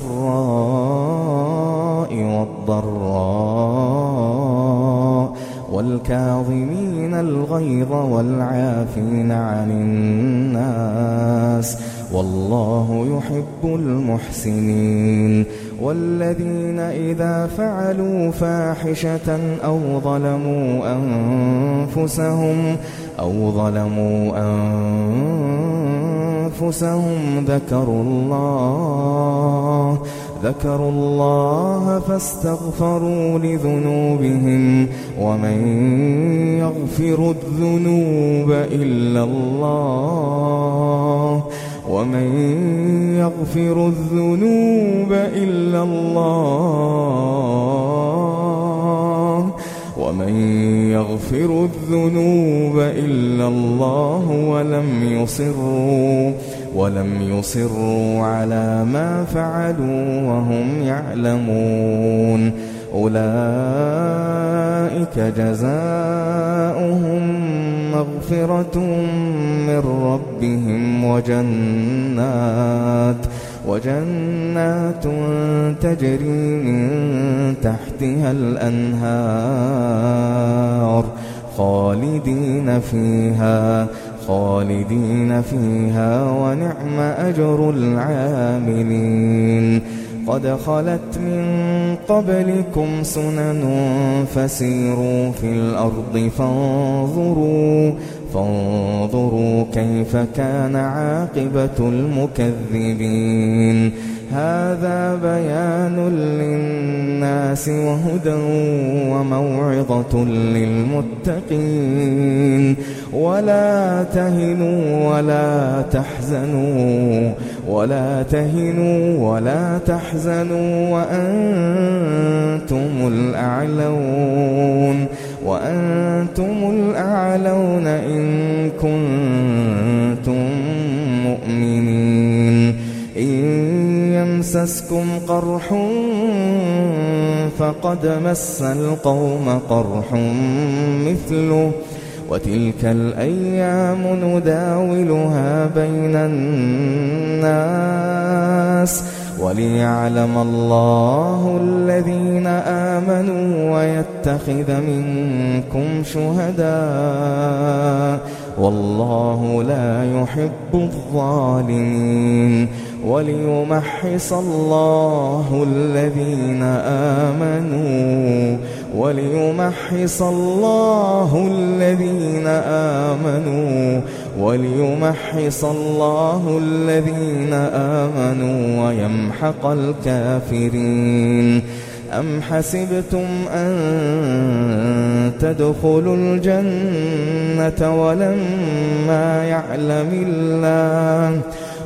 السراء والضراء والكاظمين الغيظ والعافين عن الناس والله يحب المحسنين. والذين إذا فعلوا فاحشة أو ظلموا أنفسهم أو ظلموا أنفسهم ذكروا الله ذكروا الله فاستغفروا لذنوبهم ومن يغفر الذنوب إلا الله ومن يغفر الذنوب إلا الله ومن يغفر الذنوب إلا الله ولم يصروا ولم يصروا على ما فعلوا وهم يعلمون أولئك جزاؤهم مغفرة من ربهم وجنات وجنات تجري من تحتها الأنهار خالدين فيها خالدين فيها ونعم أجر العاملين. قد خلت من قبلكم سنن فسيروا في الأرض فانظروا فانظروا كيف كان عاقبة المكذبين. هذا بيان للناس وهدى وموعظة للمتقين. ولا تهنوا ولا تحزنوا ولا تهنوا ولا تحزنوا وأنتم الأعلون وأنتم الأعلون إن كنتم مؤمنين. إن يمسسكم قرح فقد مس القوم قرح مثله وتلك الأيام نداولها بين الناس وليعلم الله الذين آمنوا ويتخذ منكم شهداء والله لا يحب الظالمين. وليمحص الله الذين آمنوا وليمحص الله الذين آمنوا وليمحص الله الذين آمنوا ويمحق الكافرين. أم حسبتم أن تدخلوا الجنة ولما يعلم الله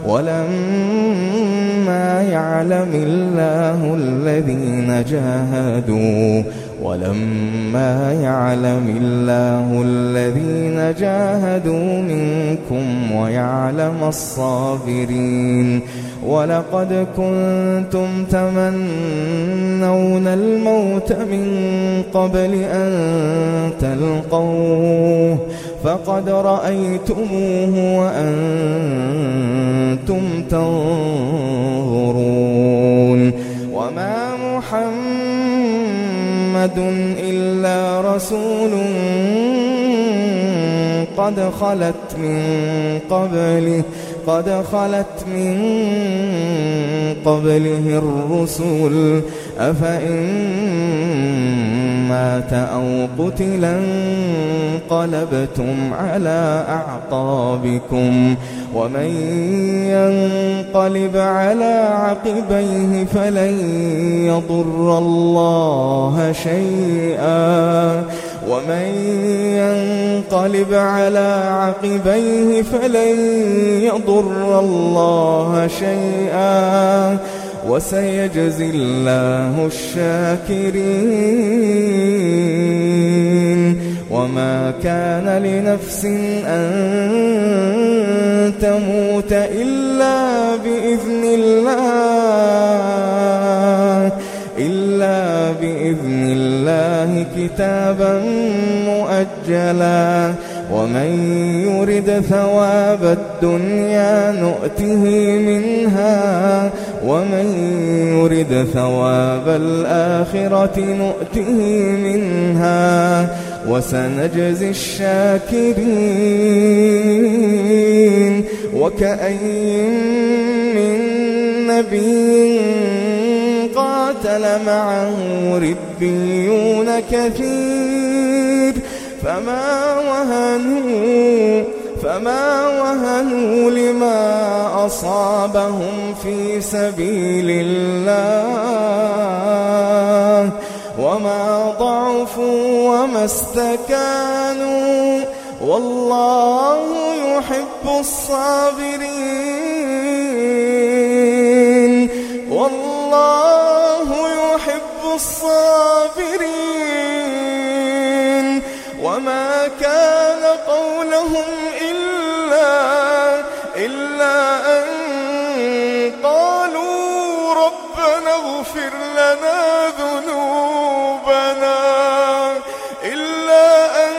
ولما يعلم الله الذين جاهدوا ولما يعلم الله الذين جاهدوا منكم ويعلم الصابرين. ولقد كنتم تمنون الموت من قبل أن تلقوه فقد رأيتموه وأنتم تنظرون وما محمد إلا رسول قد خلت من قبله قد خلت من قبله الرسل أفإن مات أو قتلا انقلبتم على أعقابكم ومن ينقلب على عقبيه فلن يضر الله شيئا ومن ينقلب على عقبيه فلن يضر الله شيئا وسيجزي الله الشاكرين وما كان لنفس أن تموت إلا بإذن الله إلا بإذن الله كتابا مؤجلا ومن يرد ثواب الدنيا نؤته منها ومن يرد ثواب الآخرة نؤته منها وسنجزي الشاكرين وكأين من نبي قاتل معه ربيون كثير فما وهنوا فما وهنوا لما أصابهم في سبيل الله وما ضعفوا وما استكانوا والله يحب الصابرين والله يحب الصابرين وما كان قولهم إلا إلا أن قالوا ربنا اغفر لنا ذنوبنا إلا أن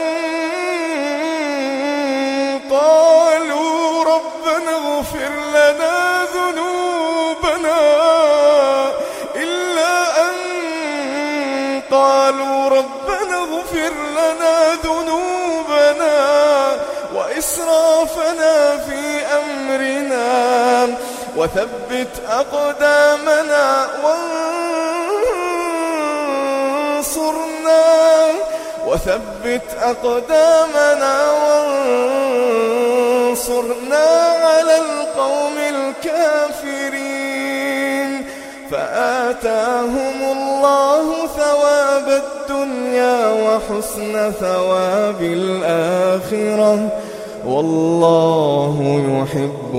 قالوا ربنا اغفر لنا ذنوبنا إلا أن قالوا ربنا اغفر لنا ذنوبنا وإسرافنا في أمرنا وثبت أقدامنا وانصرنا وثبت أقدامنا وانصرنا على القوم الكافرين فآتاهم الله ثواب الدنيا وحسن ثواب الآخرة والله يحب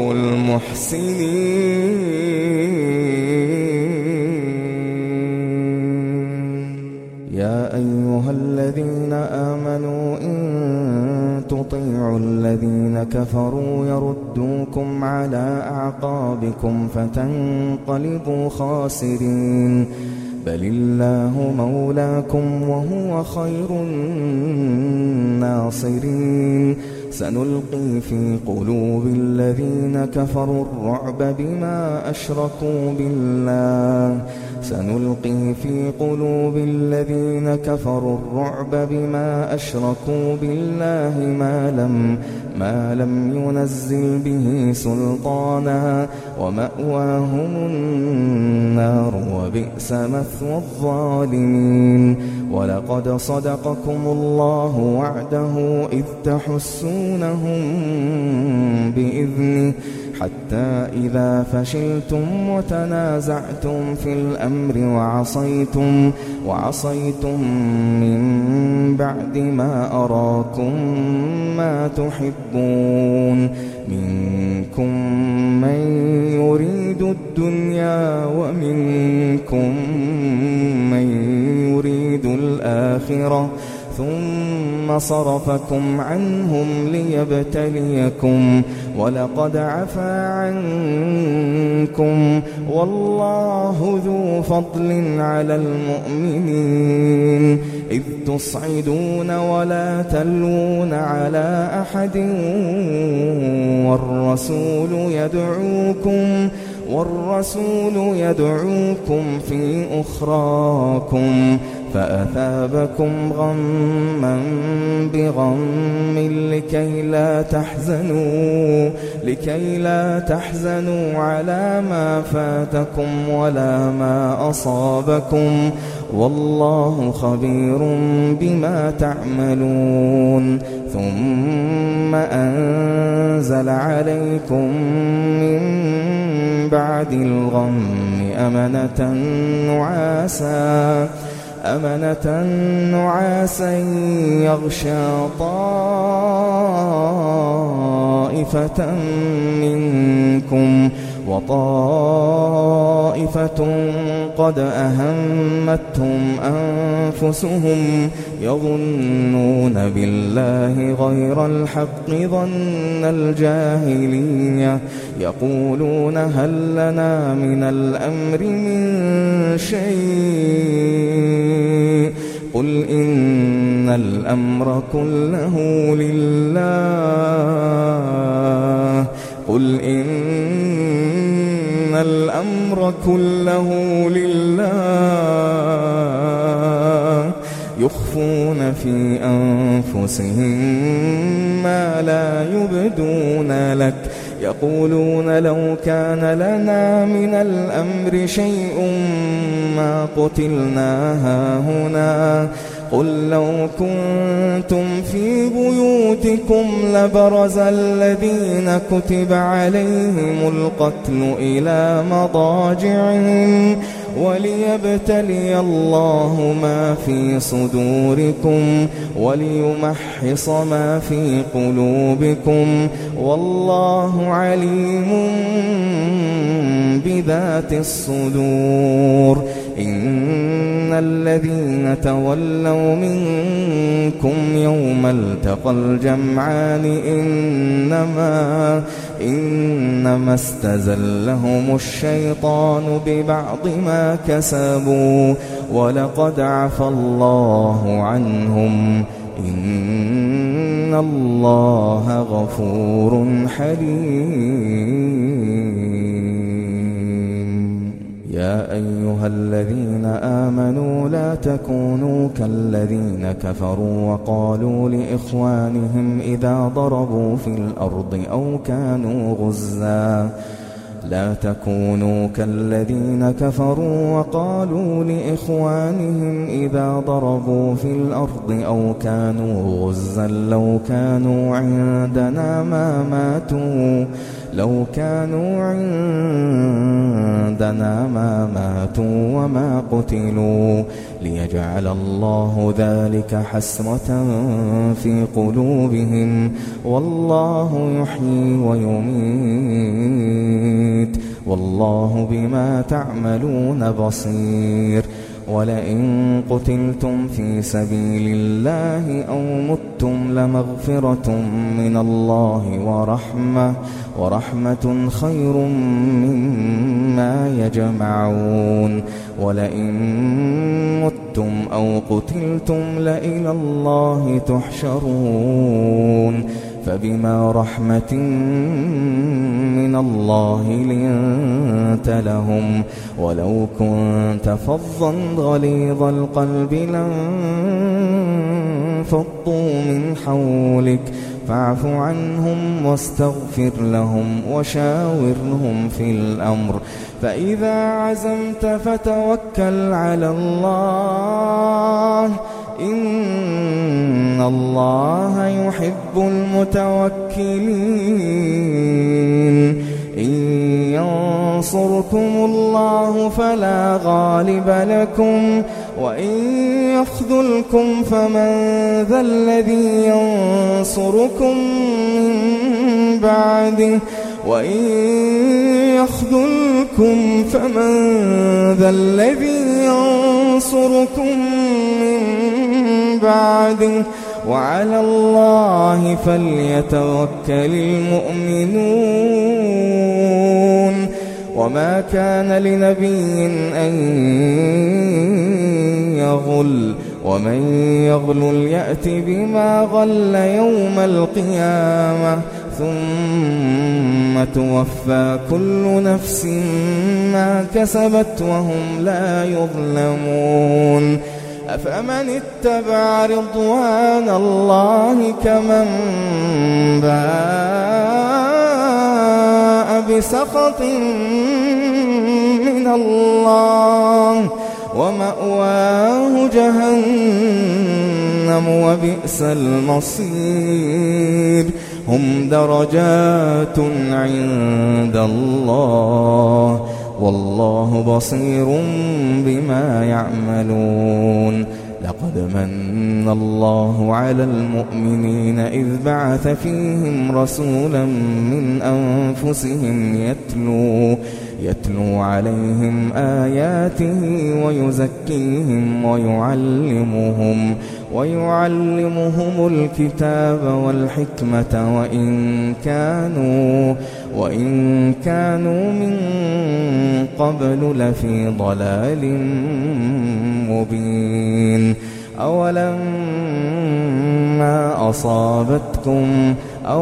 المحسنين يا أيها الذين آمنوا إن تطيعوا الذين كفروا يردوكم على أعقابكم فتنقلبوا خاسرين بل الله مولاكم وهو خير الناصرين سنلقي في قلوب الذين كفروا الرعب بما أشركوا بالله سنلقي في قلوب الذين كفروا الرعب بما أشركوا بالله ما لم ما لم ينزل به سلطانا ومأواهم النار وبئس مثوى الظالمين ولقد صدقكم الله وعده إذ تحسونهم بإذنه حتى إذا فشلتم وتنازعتم في الأمر وعصيتم وعصيتم من بعد ما أراكم ما تحبون منكم من يريد الدنيا ومنكم من يريد الآخرة ثم صرفكم عنهم ليبتليكم ولقد عفا عنكم والله ذو فضل على المؤمنين إذ تصعدون ولا تلوون على أحد والرسول يدعوكم والرسول يدعوكم في أخراكم فأثابكم غما بغم لكي لا تحزنوا لكي لا تحزنوا على ما فاتكم ولا ما أصابكم والله خبير بما تعملون ثم أنزل عليكم من بعد الغم أمنة نعاسا أمنة نعاسا يغشى طائفة منكم وطائفة قد أهمتهم أنفسهم يظنون بالله غير الحق ظن الجاهلية يقولون هل لنا من الأمر من شيء قل إن الأمر كله لله قل إن الأمر كله لله يخفون في أنفسهم ما لا يبدون لك يقولون لو كان لنا من الأمر شيء ما قتلنا هاهنا قل لو كنتم في بيوتكم لبرز الذين كتب عليهم القتل إلى مضاجعهم وليبتلي الله ما في صدوركم وليمحص ما في قلوبكم والله عليم بذات الصدور إن الذين تولوا منكم يوم التقى الجمعان إنما إنما استزلهم الشيطان ببعض ما كسبوا ولقد عفا الله عنهم إن الله غفور حليم يا أيها الذين آمنوا لا تكونوا كالذين كفروا وقالوا لإخوانهم إذا ضربوا في الأرض أو كانوا غزا لا تكونوا كالذين كفروا وقالوا لإخوانهم إذا ضربوا في الأرض أو كانوا غزا لو كانوا عندنا ما ماتوا لو كانوا عندنا ما ماتوا وما قتلوا ليجعل الله ذلك حسرة في قلوبهم والله يحيي ويميت والله بما تعملون بصير ولئن قتلتم في سبيل الله أو متم لمغفرة من الله ورحمة ورحمة خير مما يجمعون ولئن متم أو قتلتم لإلى الله تحشرون فبما رحمة من الله لنت لهم ولو كنت فظا غليظ القلب لانفضوا من حولك فاعف عنهم واستغفر لهم وشاورهم في الأمر فإذا عزمت فتوكل على الله إن الله يحب المتوكلين إن ينصركم الله فلا غالب لكم وإن يخذلكم فمن ذا الذي ينصركم من بعده وإن يخذلكم فمن ذا الذي ينصركم من بعده وعلى الله فليتوكل المؤمنون وما كان لنبي أن يغل ومن يغل يأت بما غل يوم القيامة ثم توفى كل نفس ما كسبت وهم لا يظلمون أفمن اتبع رضوان الله كمن باء بسخط من الله ومأواه جهنم وبئس المصير هم درجات عند الله والله بصير بما يعملون لقد من الله على المؤمنين إذ بعث فيهم رسولا من أنفسهم يتلو يتلو عليهم آياته ويزكيهم ويعلمهم ويعلمهم الكتاب والحكمة وإن كانوا وإن كانوا من قبل لفي ضلال مبين أولما أصابتكم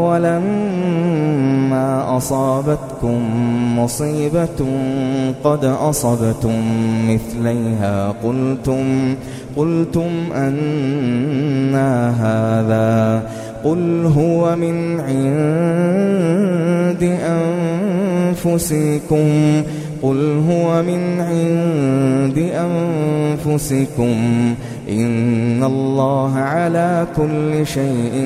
أولما أصابتكم مصيبة قد أصبتم مثليها قلتم قلتم أنى هذا قل هو من عند أنفسكم قل هو من عند أنفسكم إن الله على كل شيء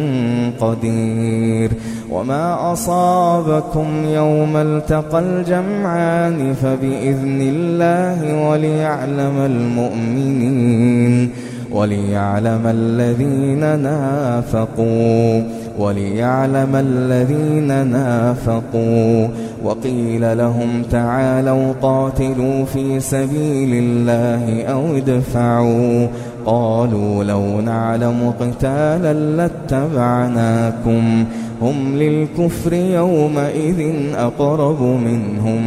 قدير وما أصابكم يوم التقى الجمعان فبإذن الله وليعلم المؤمنين وليعلم الذين نافقوا وليعلم الذين نافقوا وقيل لهم تعالوا قاتلوا في سبيل الله أو ادفعوا قالوا لو نعلم قتالا لاتبعناكم هم للكفر يومئذ أقرب منهم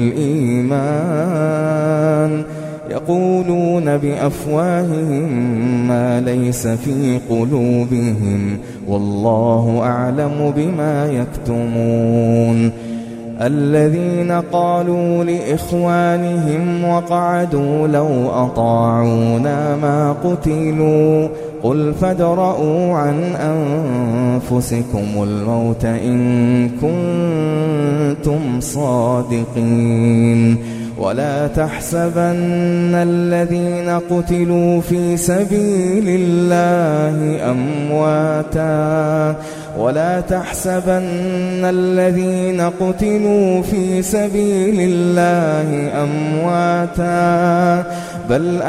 للإيمان يقولون بأفواههم ما ليس في قلوبهم والله أعلم بما يكتمون الذين قالوا لإخوانهم وقعدوا لو أطاعونا ما قتلوا قل فادرءوا عن أنفسكم الموت إن كنتم صادقين ولا تحسبن الذين قتلوا في سبيل الله أمواتا ولا تحسبن الذين قتلوا في سبيل الله أمواتا بل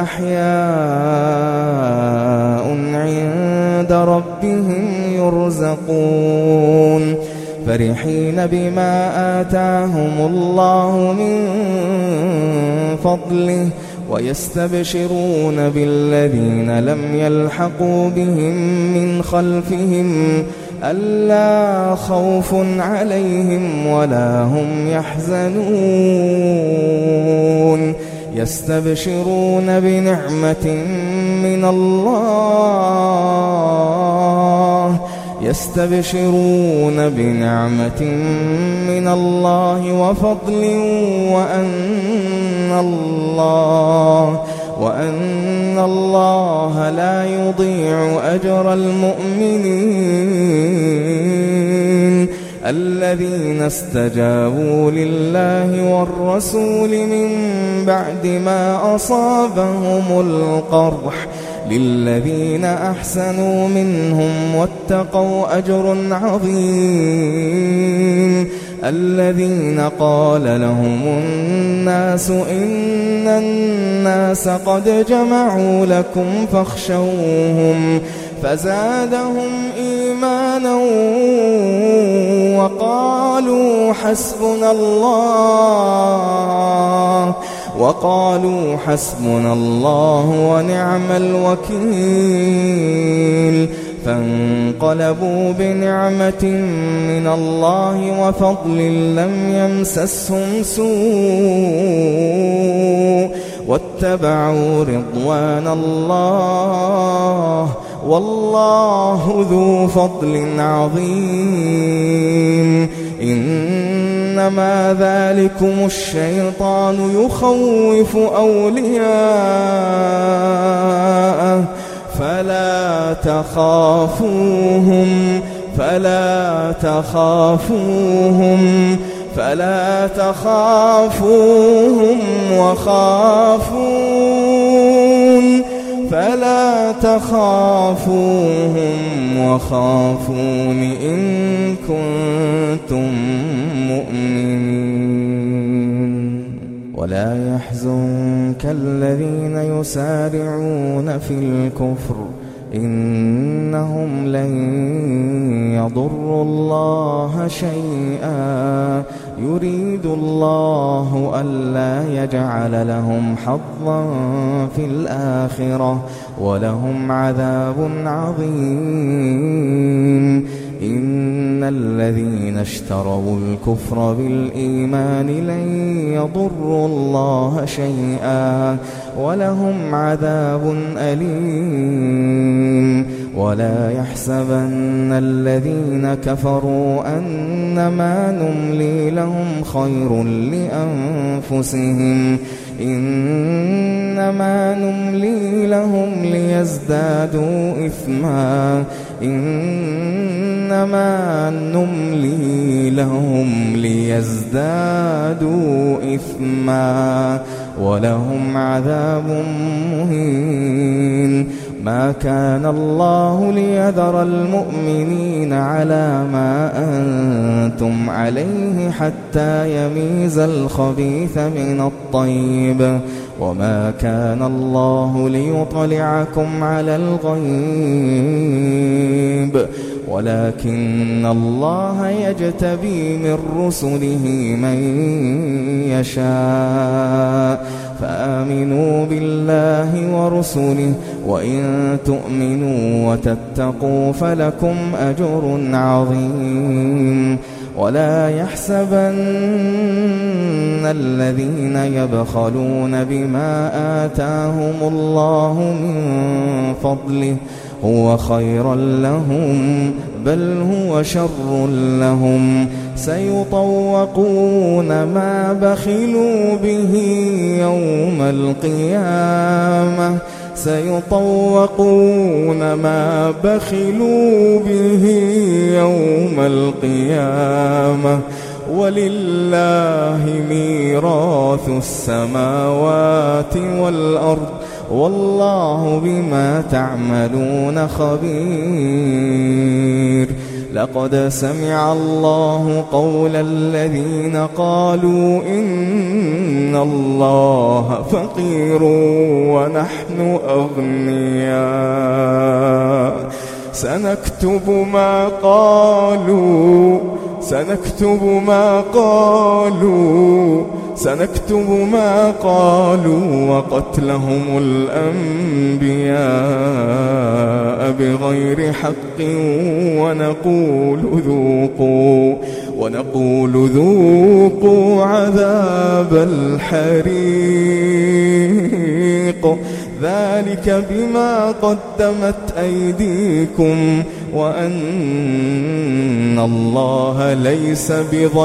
أحياء عند ربهم يرزقون فرحين بما آتاهم الله من فضله ويستبشرون بالذين لم يلحقوا بهم من خلفهم ألا خوف عليهم ولا هم يحزنون يستبشرون بنعمة من الله يستبشرون بنعمة من الله وفضل وأن الله وأن الله لا يضيع أجر المؤمنين الذين استجابوا لله والرسول من بعد ما أصابهم القرح للذين أحسنوا منهم واتقوا أجر عظيم الذين قال لهم الناس إن الناس قد جمعوا لكم فاخشوهم فزادهم إيمانا وقالوا حسبنا الله وقالوا حسبنا الله ونعم الوكيل فانقلبوا بنعمة من الله وفضل لم يمسسهم سوء واتبعوا رضوان الله والله ذو فضل عظيم إنما ذلكم الشيطان يخوف أولياءه فلا تخافوهم فلا تخافوهم فلا تخافوهم وخافون فلا تخافوهم وخافون إن كنتم مؤمنين ولا يحزنك الذين يسارعون في الكفر إنهم لن يضروا الله شيئا يريد الله ألا يجعل لهم حظا في الآخرة ولهم عذاب عظيم إن الذين اشتروا الكفر بالإيمان لن يضروا الله شيئا ولهم عذاب أليم ولا يحسبن الذين كفروا أنما نملي لهم خير لأنفسهم إنما نملي لهم ليزدادوا إثما إنما نملي لهم ليزدادوا إثما ولهم عذاب مهين ما كان الله ليذر المؤمنين على ما أنتم عليه حتى يميز الخبيث من الطيب وما كان الله ليطلعكم على الغيب ولكن الله يجتبي من رسله من يشاء فآمنوا بالله ورسله وإن تؤمنوا وتتقوا فلكم أجر عظيم ولا يحسبن الذين يبخلون بما آتاهم الله من فضله هو خيرا لهم بل هو شر لهم سيطوقون ما بخلوا به يوم القيامة سيطوقون ما بخلوا به يوم القيامة ولله ميراث السماوات والأرض والله بما تعملون خبير لقد سمع الله قول الذين قالوا إن الله فقير ونحن أغنياء سنكتب ما قالوا سنكتب ما قالوا سنكتب ما قالوا وقتلهم الأنبياء بغير حق ونقول ذوقوا ونقول ذوقوا عذاب الحريق ذلك بما قدمت أيديكم وأن الله ليس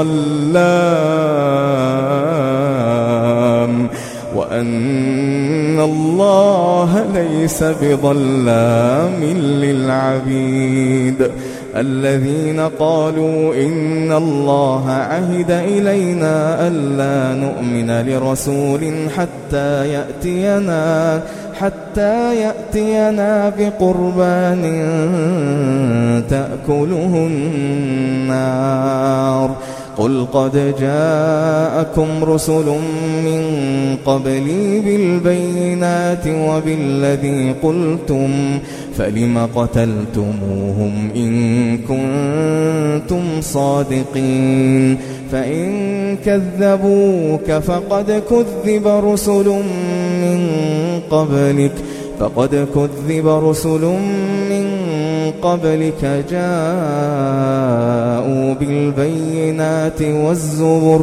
بظلام وأن الله ليس بظلام للعبيد الذين قالوا إن الله عهد إلينا ألا نؤمن لرسول حتى يأتينا حتى يأتينا بقربان تأكله النار قل قد جاءكم رسل من قبلي بالبينات وبالذي قلتم فلم قتلتموهم إن كنتم صادقين فإن كذبوك فقد كذب رسل من قبلك فقد كذب رسل من قبلك جاءوا بالبينات والزبر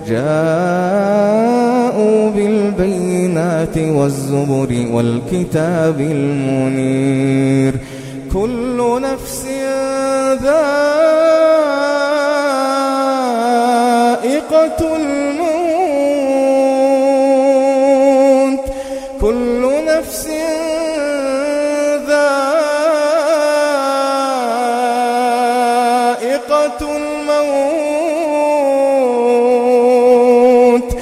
جاءوا بالبينات والزبر والكتاب المنير كل نفس ذائقة الموت كل نفس الموت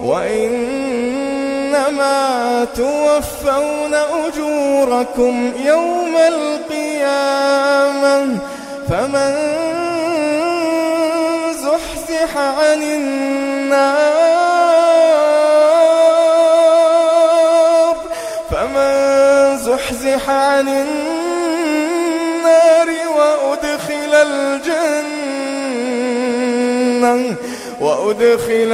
وإنما توفون أجوركم يوم القيامة فمن زحزح عن النار فمن زحزح عن النار وأدخل الجنة وأدخل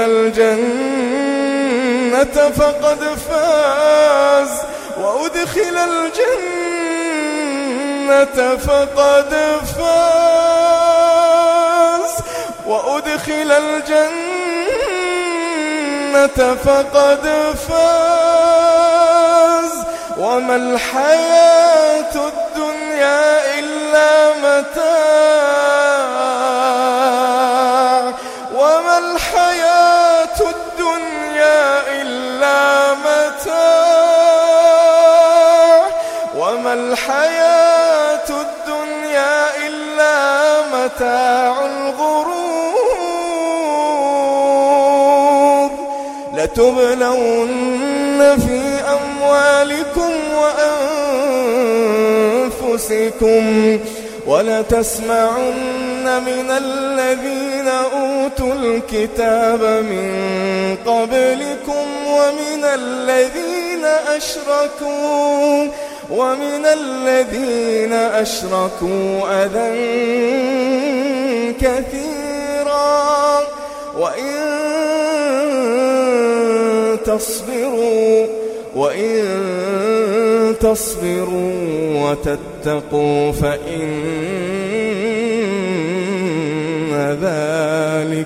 الجنة فقد فاز وأدخل الجنة فقد فاز وأدخل الجنة فقد فاز وما الحياة الدنيا إلا متاع وما الحياة الدنيا إلا متاع وما الحياة الدنيا إلا متاع الغرور لتبلون في أموالكم وأنفسكم ولتسمعن من الذين أوتوا الكتاب من قبلكم ومن الذين أشركوا ومن الذين أشركوا أذى كثيرا وإن تصبروا وإن تصبروا وتتقوا فإن ذلك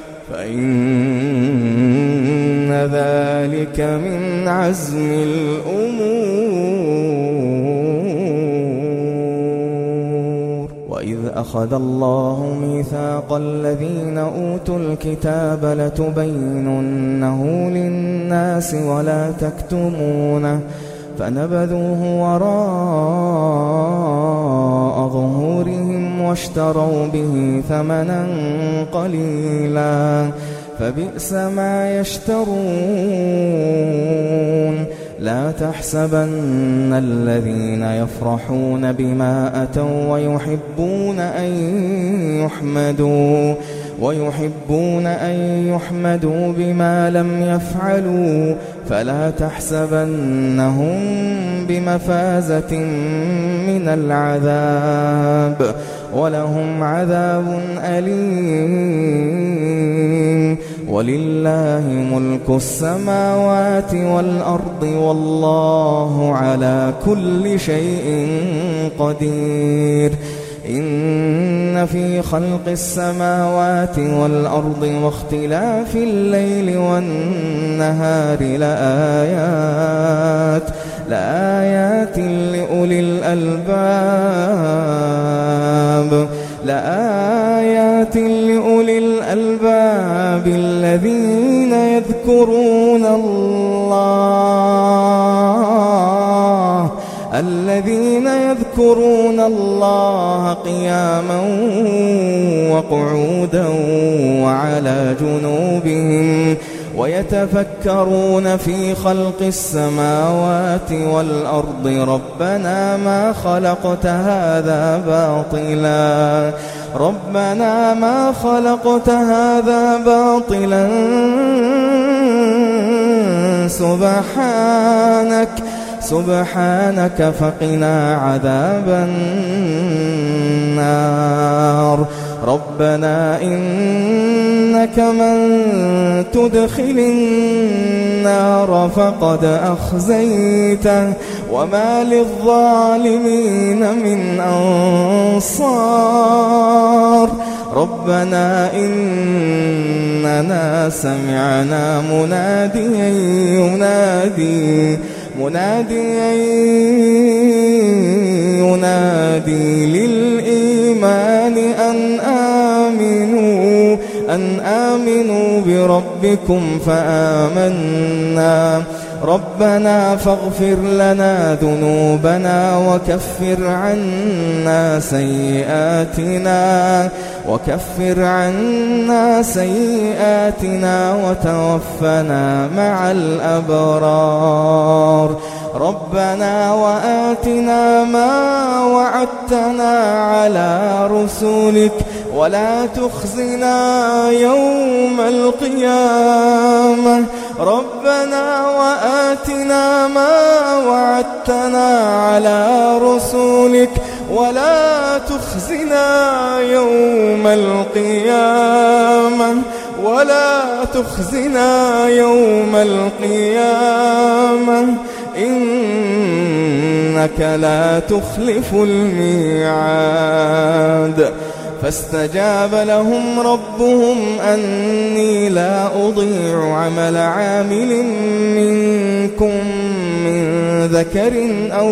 فإن ذلك من عزم الأمور وإذ أخذ الله ميثاق الذين أوتوا الكتاب لتبيننه للناس ولا تكتمونه فنبذوه وراء ظهورهم واشتروا به ثمنا قليلا فبئس ما يشترون لا تحسبن الذين يفرحون بما أتوا ويحبون أن يحمدوا ويحبون أن يحمدوا بما لم يفعلوا فلا تحسبنهم بمفازة من العذاب ولهم عذاب أليم ولله ملك السماوات والأرض والله على كل شيء قدير إن في خلق السماوات والأرض واختلاف الليل والنهار لآيات لآيات لأولي الألباب لآيات لأولي الألباب الذين يذكرون الله الذين يذكرون الله قياما وقعودا وعلى جنوبهم ويتفكرون في خلق السماوات والأرض ربنا ما خلقت هذا باطلا ربنا ما خلقت هذا باطلا سبحانك سبحانك فقنا عذاب النار ربنا إنك من تدخل النار فقد أخزيته وما للظالمين من أنصار ربنا إننا سمعنا مناديا ينادي مناديا ينادي للإيمان أن آمنوا أن آمنوا بربكم فآمنا ربنا فاغفر لنا ذنوبنا وكفر عنا سيئاتنا وكفر عنا سيئاتنا وتوفنا مع الأبرار ربنا وآتنا ما وعدتنا على رسلك ولا تخزنا يوم القيامة ربنا وآتنا ما وعدتنا على رسلك ولا تخزنا يوم القيامة ولا تخزنا يوم القيامة إنك لا تخلف الميعاد فاستجاب لهم ربهم أني لا أضيع عمل عامل منكم من ذكر أو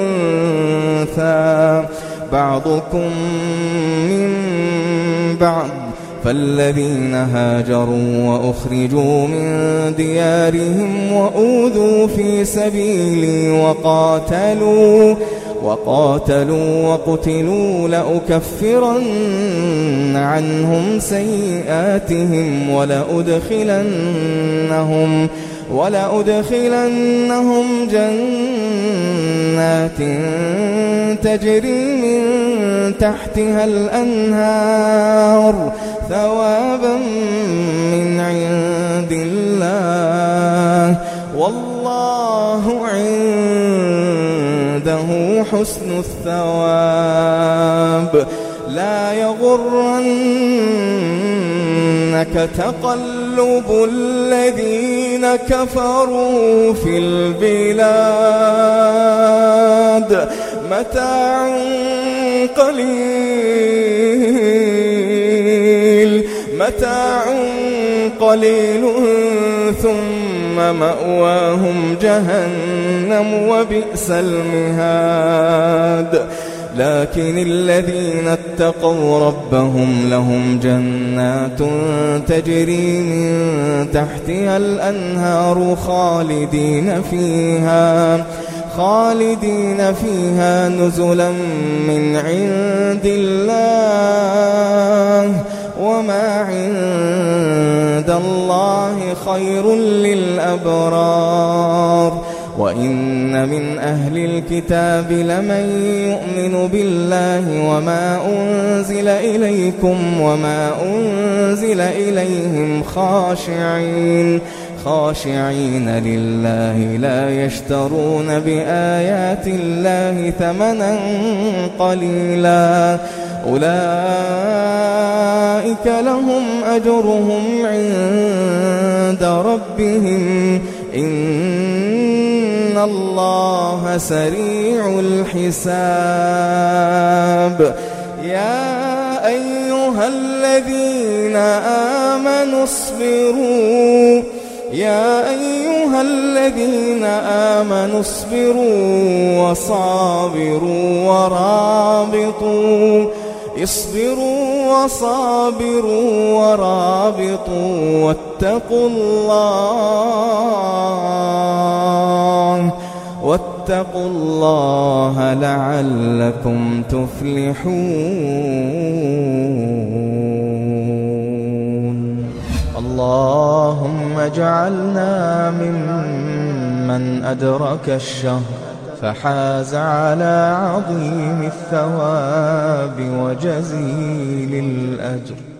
أنثى بعضكم من بعض فالذين هاجروا وأخرجوا من ديارهم وأوذوا في سبيلي وقاتلوا وقاتلوا وقتلوا لأكفرن عنهم سيئاتهم ولأدخلنهم ولأدخلنهم جنات تجري من تحتها الأنهار ثوابا من عند الله والله عنده حسن الثواب لا يغرنك تقلب الذين كفروا في البلاد متاع قليل متاع قليل ثم مأواهم جهنم وبئس المهاد لكن الذين اتقوا ربهم لهم جنات تجري من تحتها الأنهار خالدين فيها خالدين فيها نزلا من عند الله وما عند الله خير للأبرار وإن من أهل الكتاب لمن يؤمن بالله وما أنزل إليكم وما أنزل إليهم خاشعين خاشعين لله لا يشترون بآيات الله ثمنا قليلا أولئك لهم أجرهم عند ربهم إن الله سريع الحساب يا أيها الذين آمنوا اصبروا يا أيها الذين آمنوا اصبروا وصابروا ورابطوا اصبروا وصابروا ورابطوا واتقوا الله واتقوا الله لعلكم تفلحون اللهم اجعلنا ممن أدرك الشهر فحاز على عظيم الثواب وجزيل الأجر.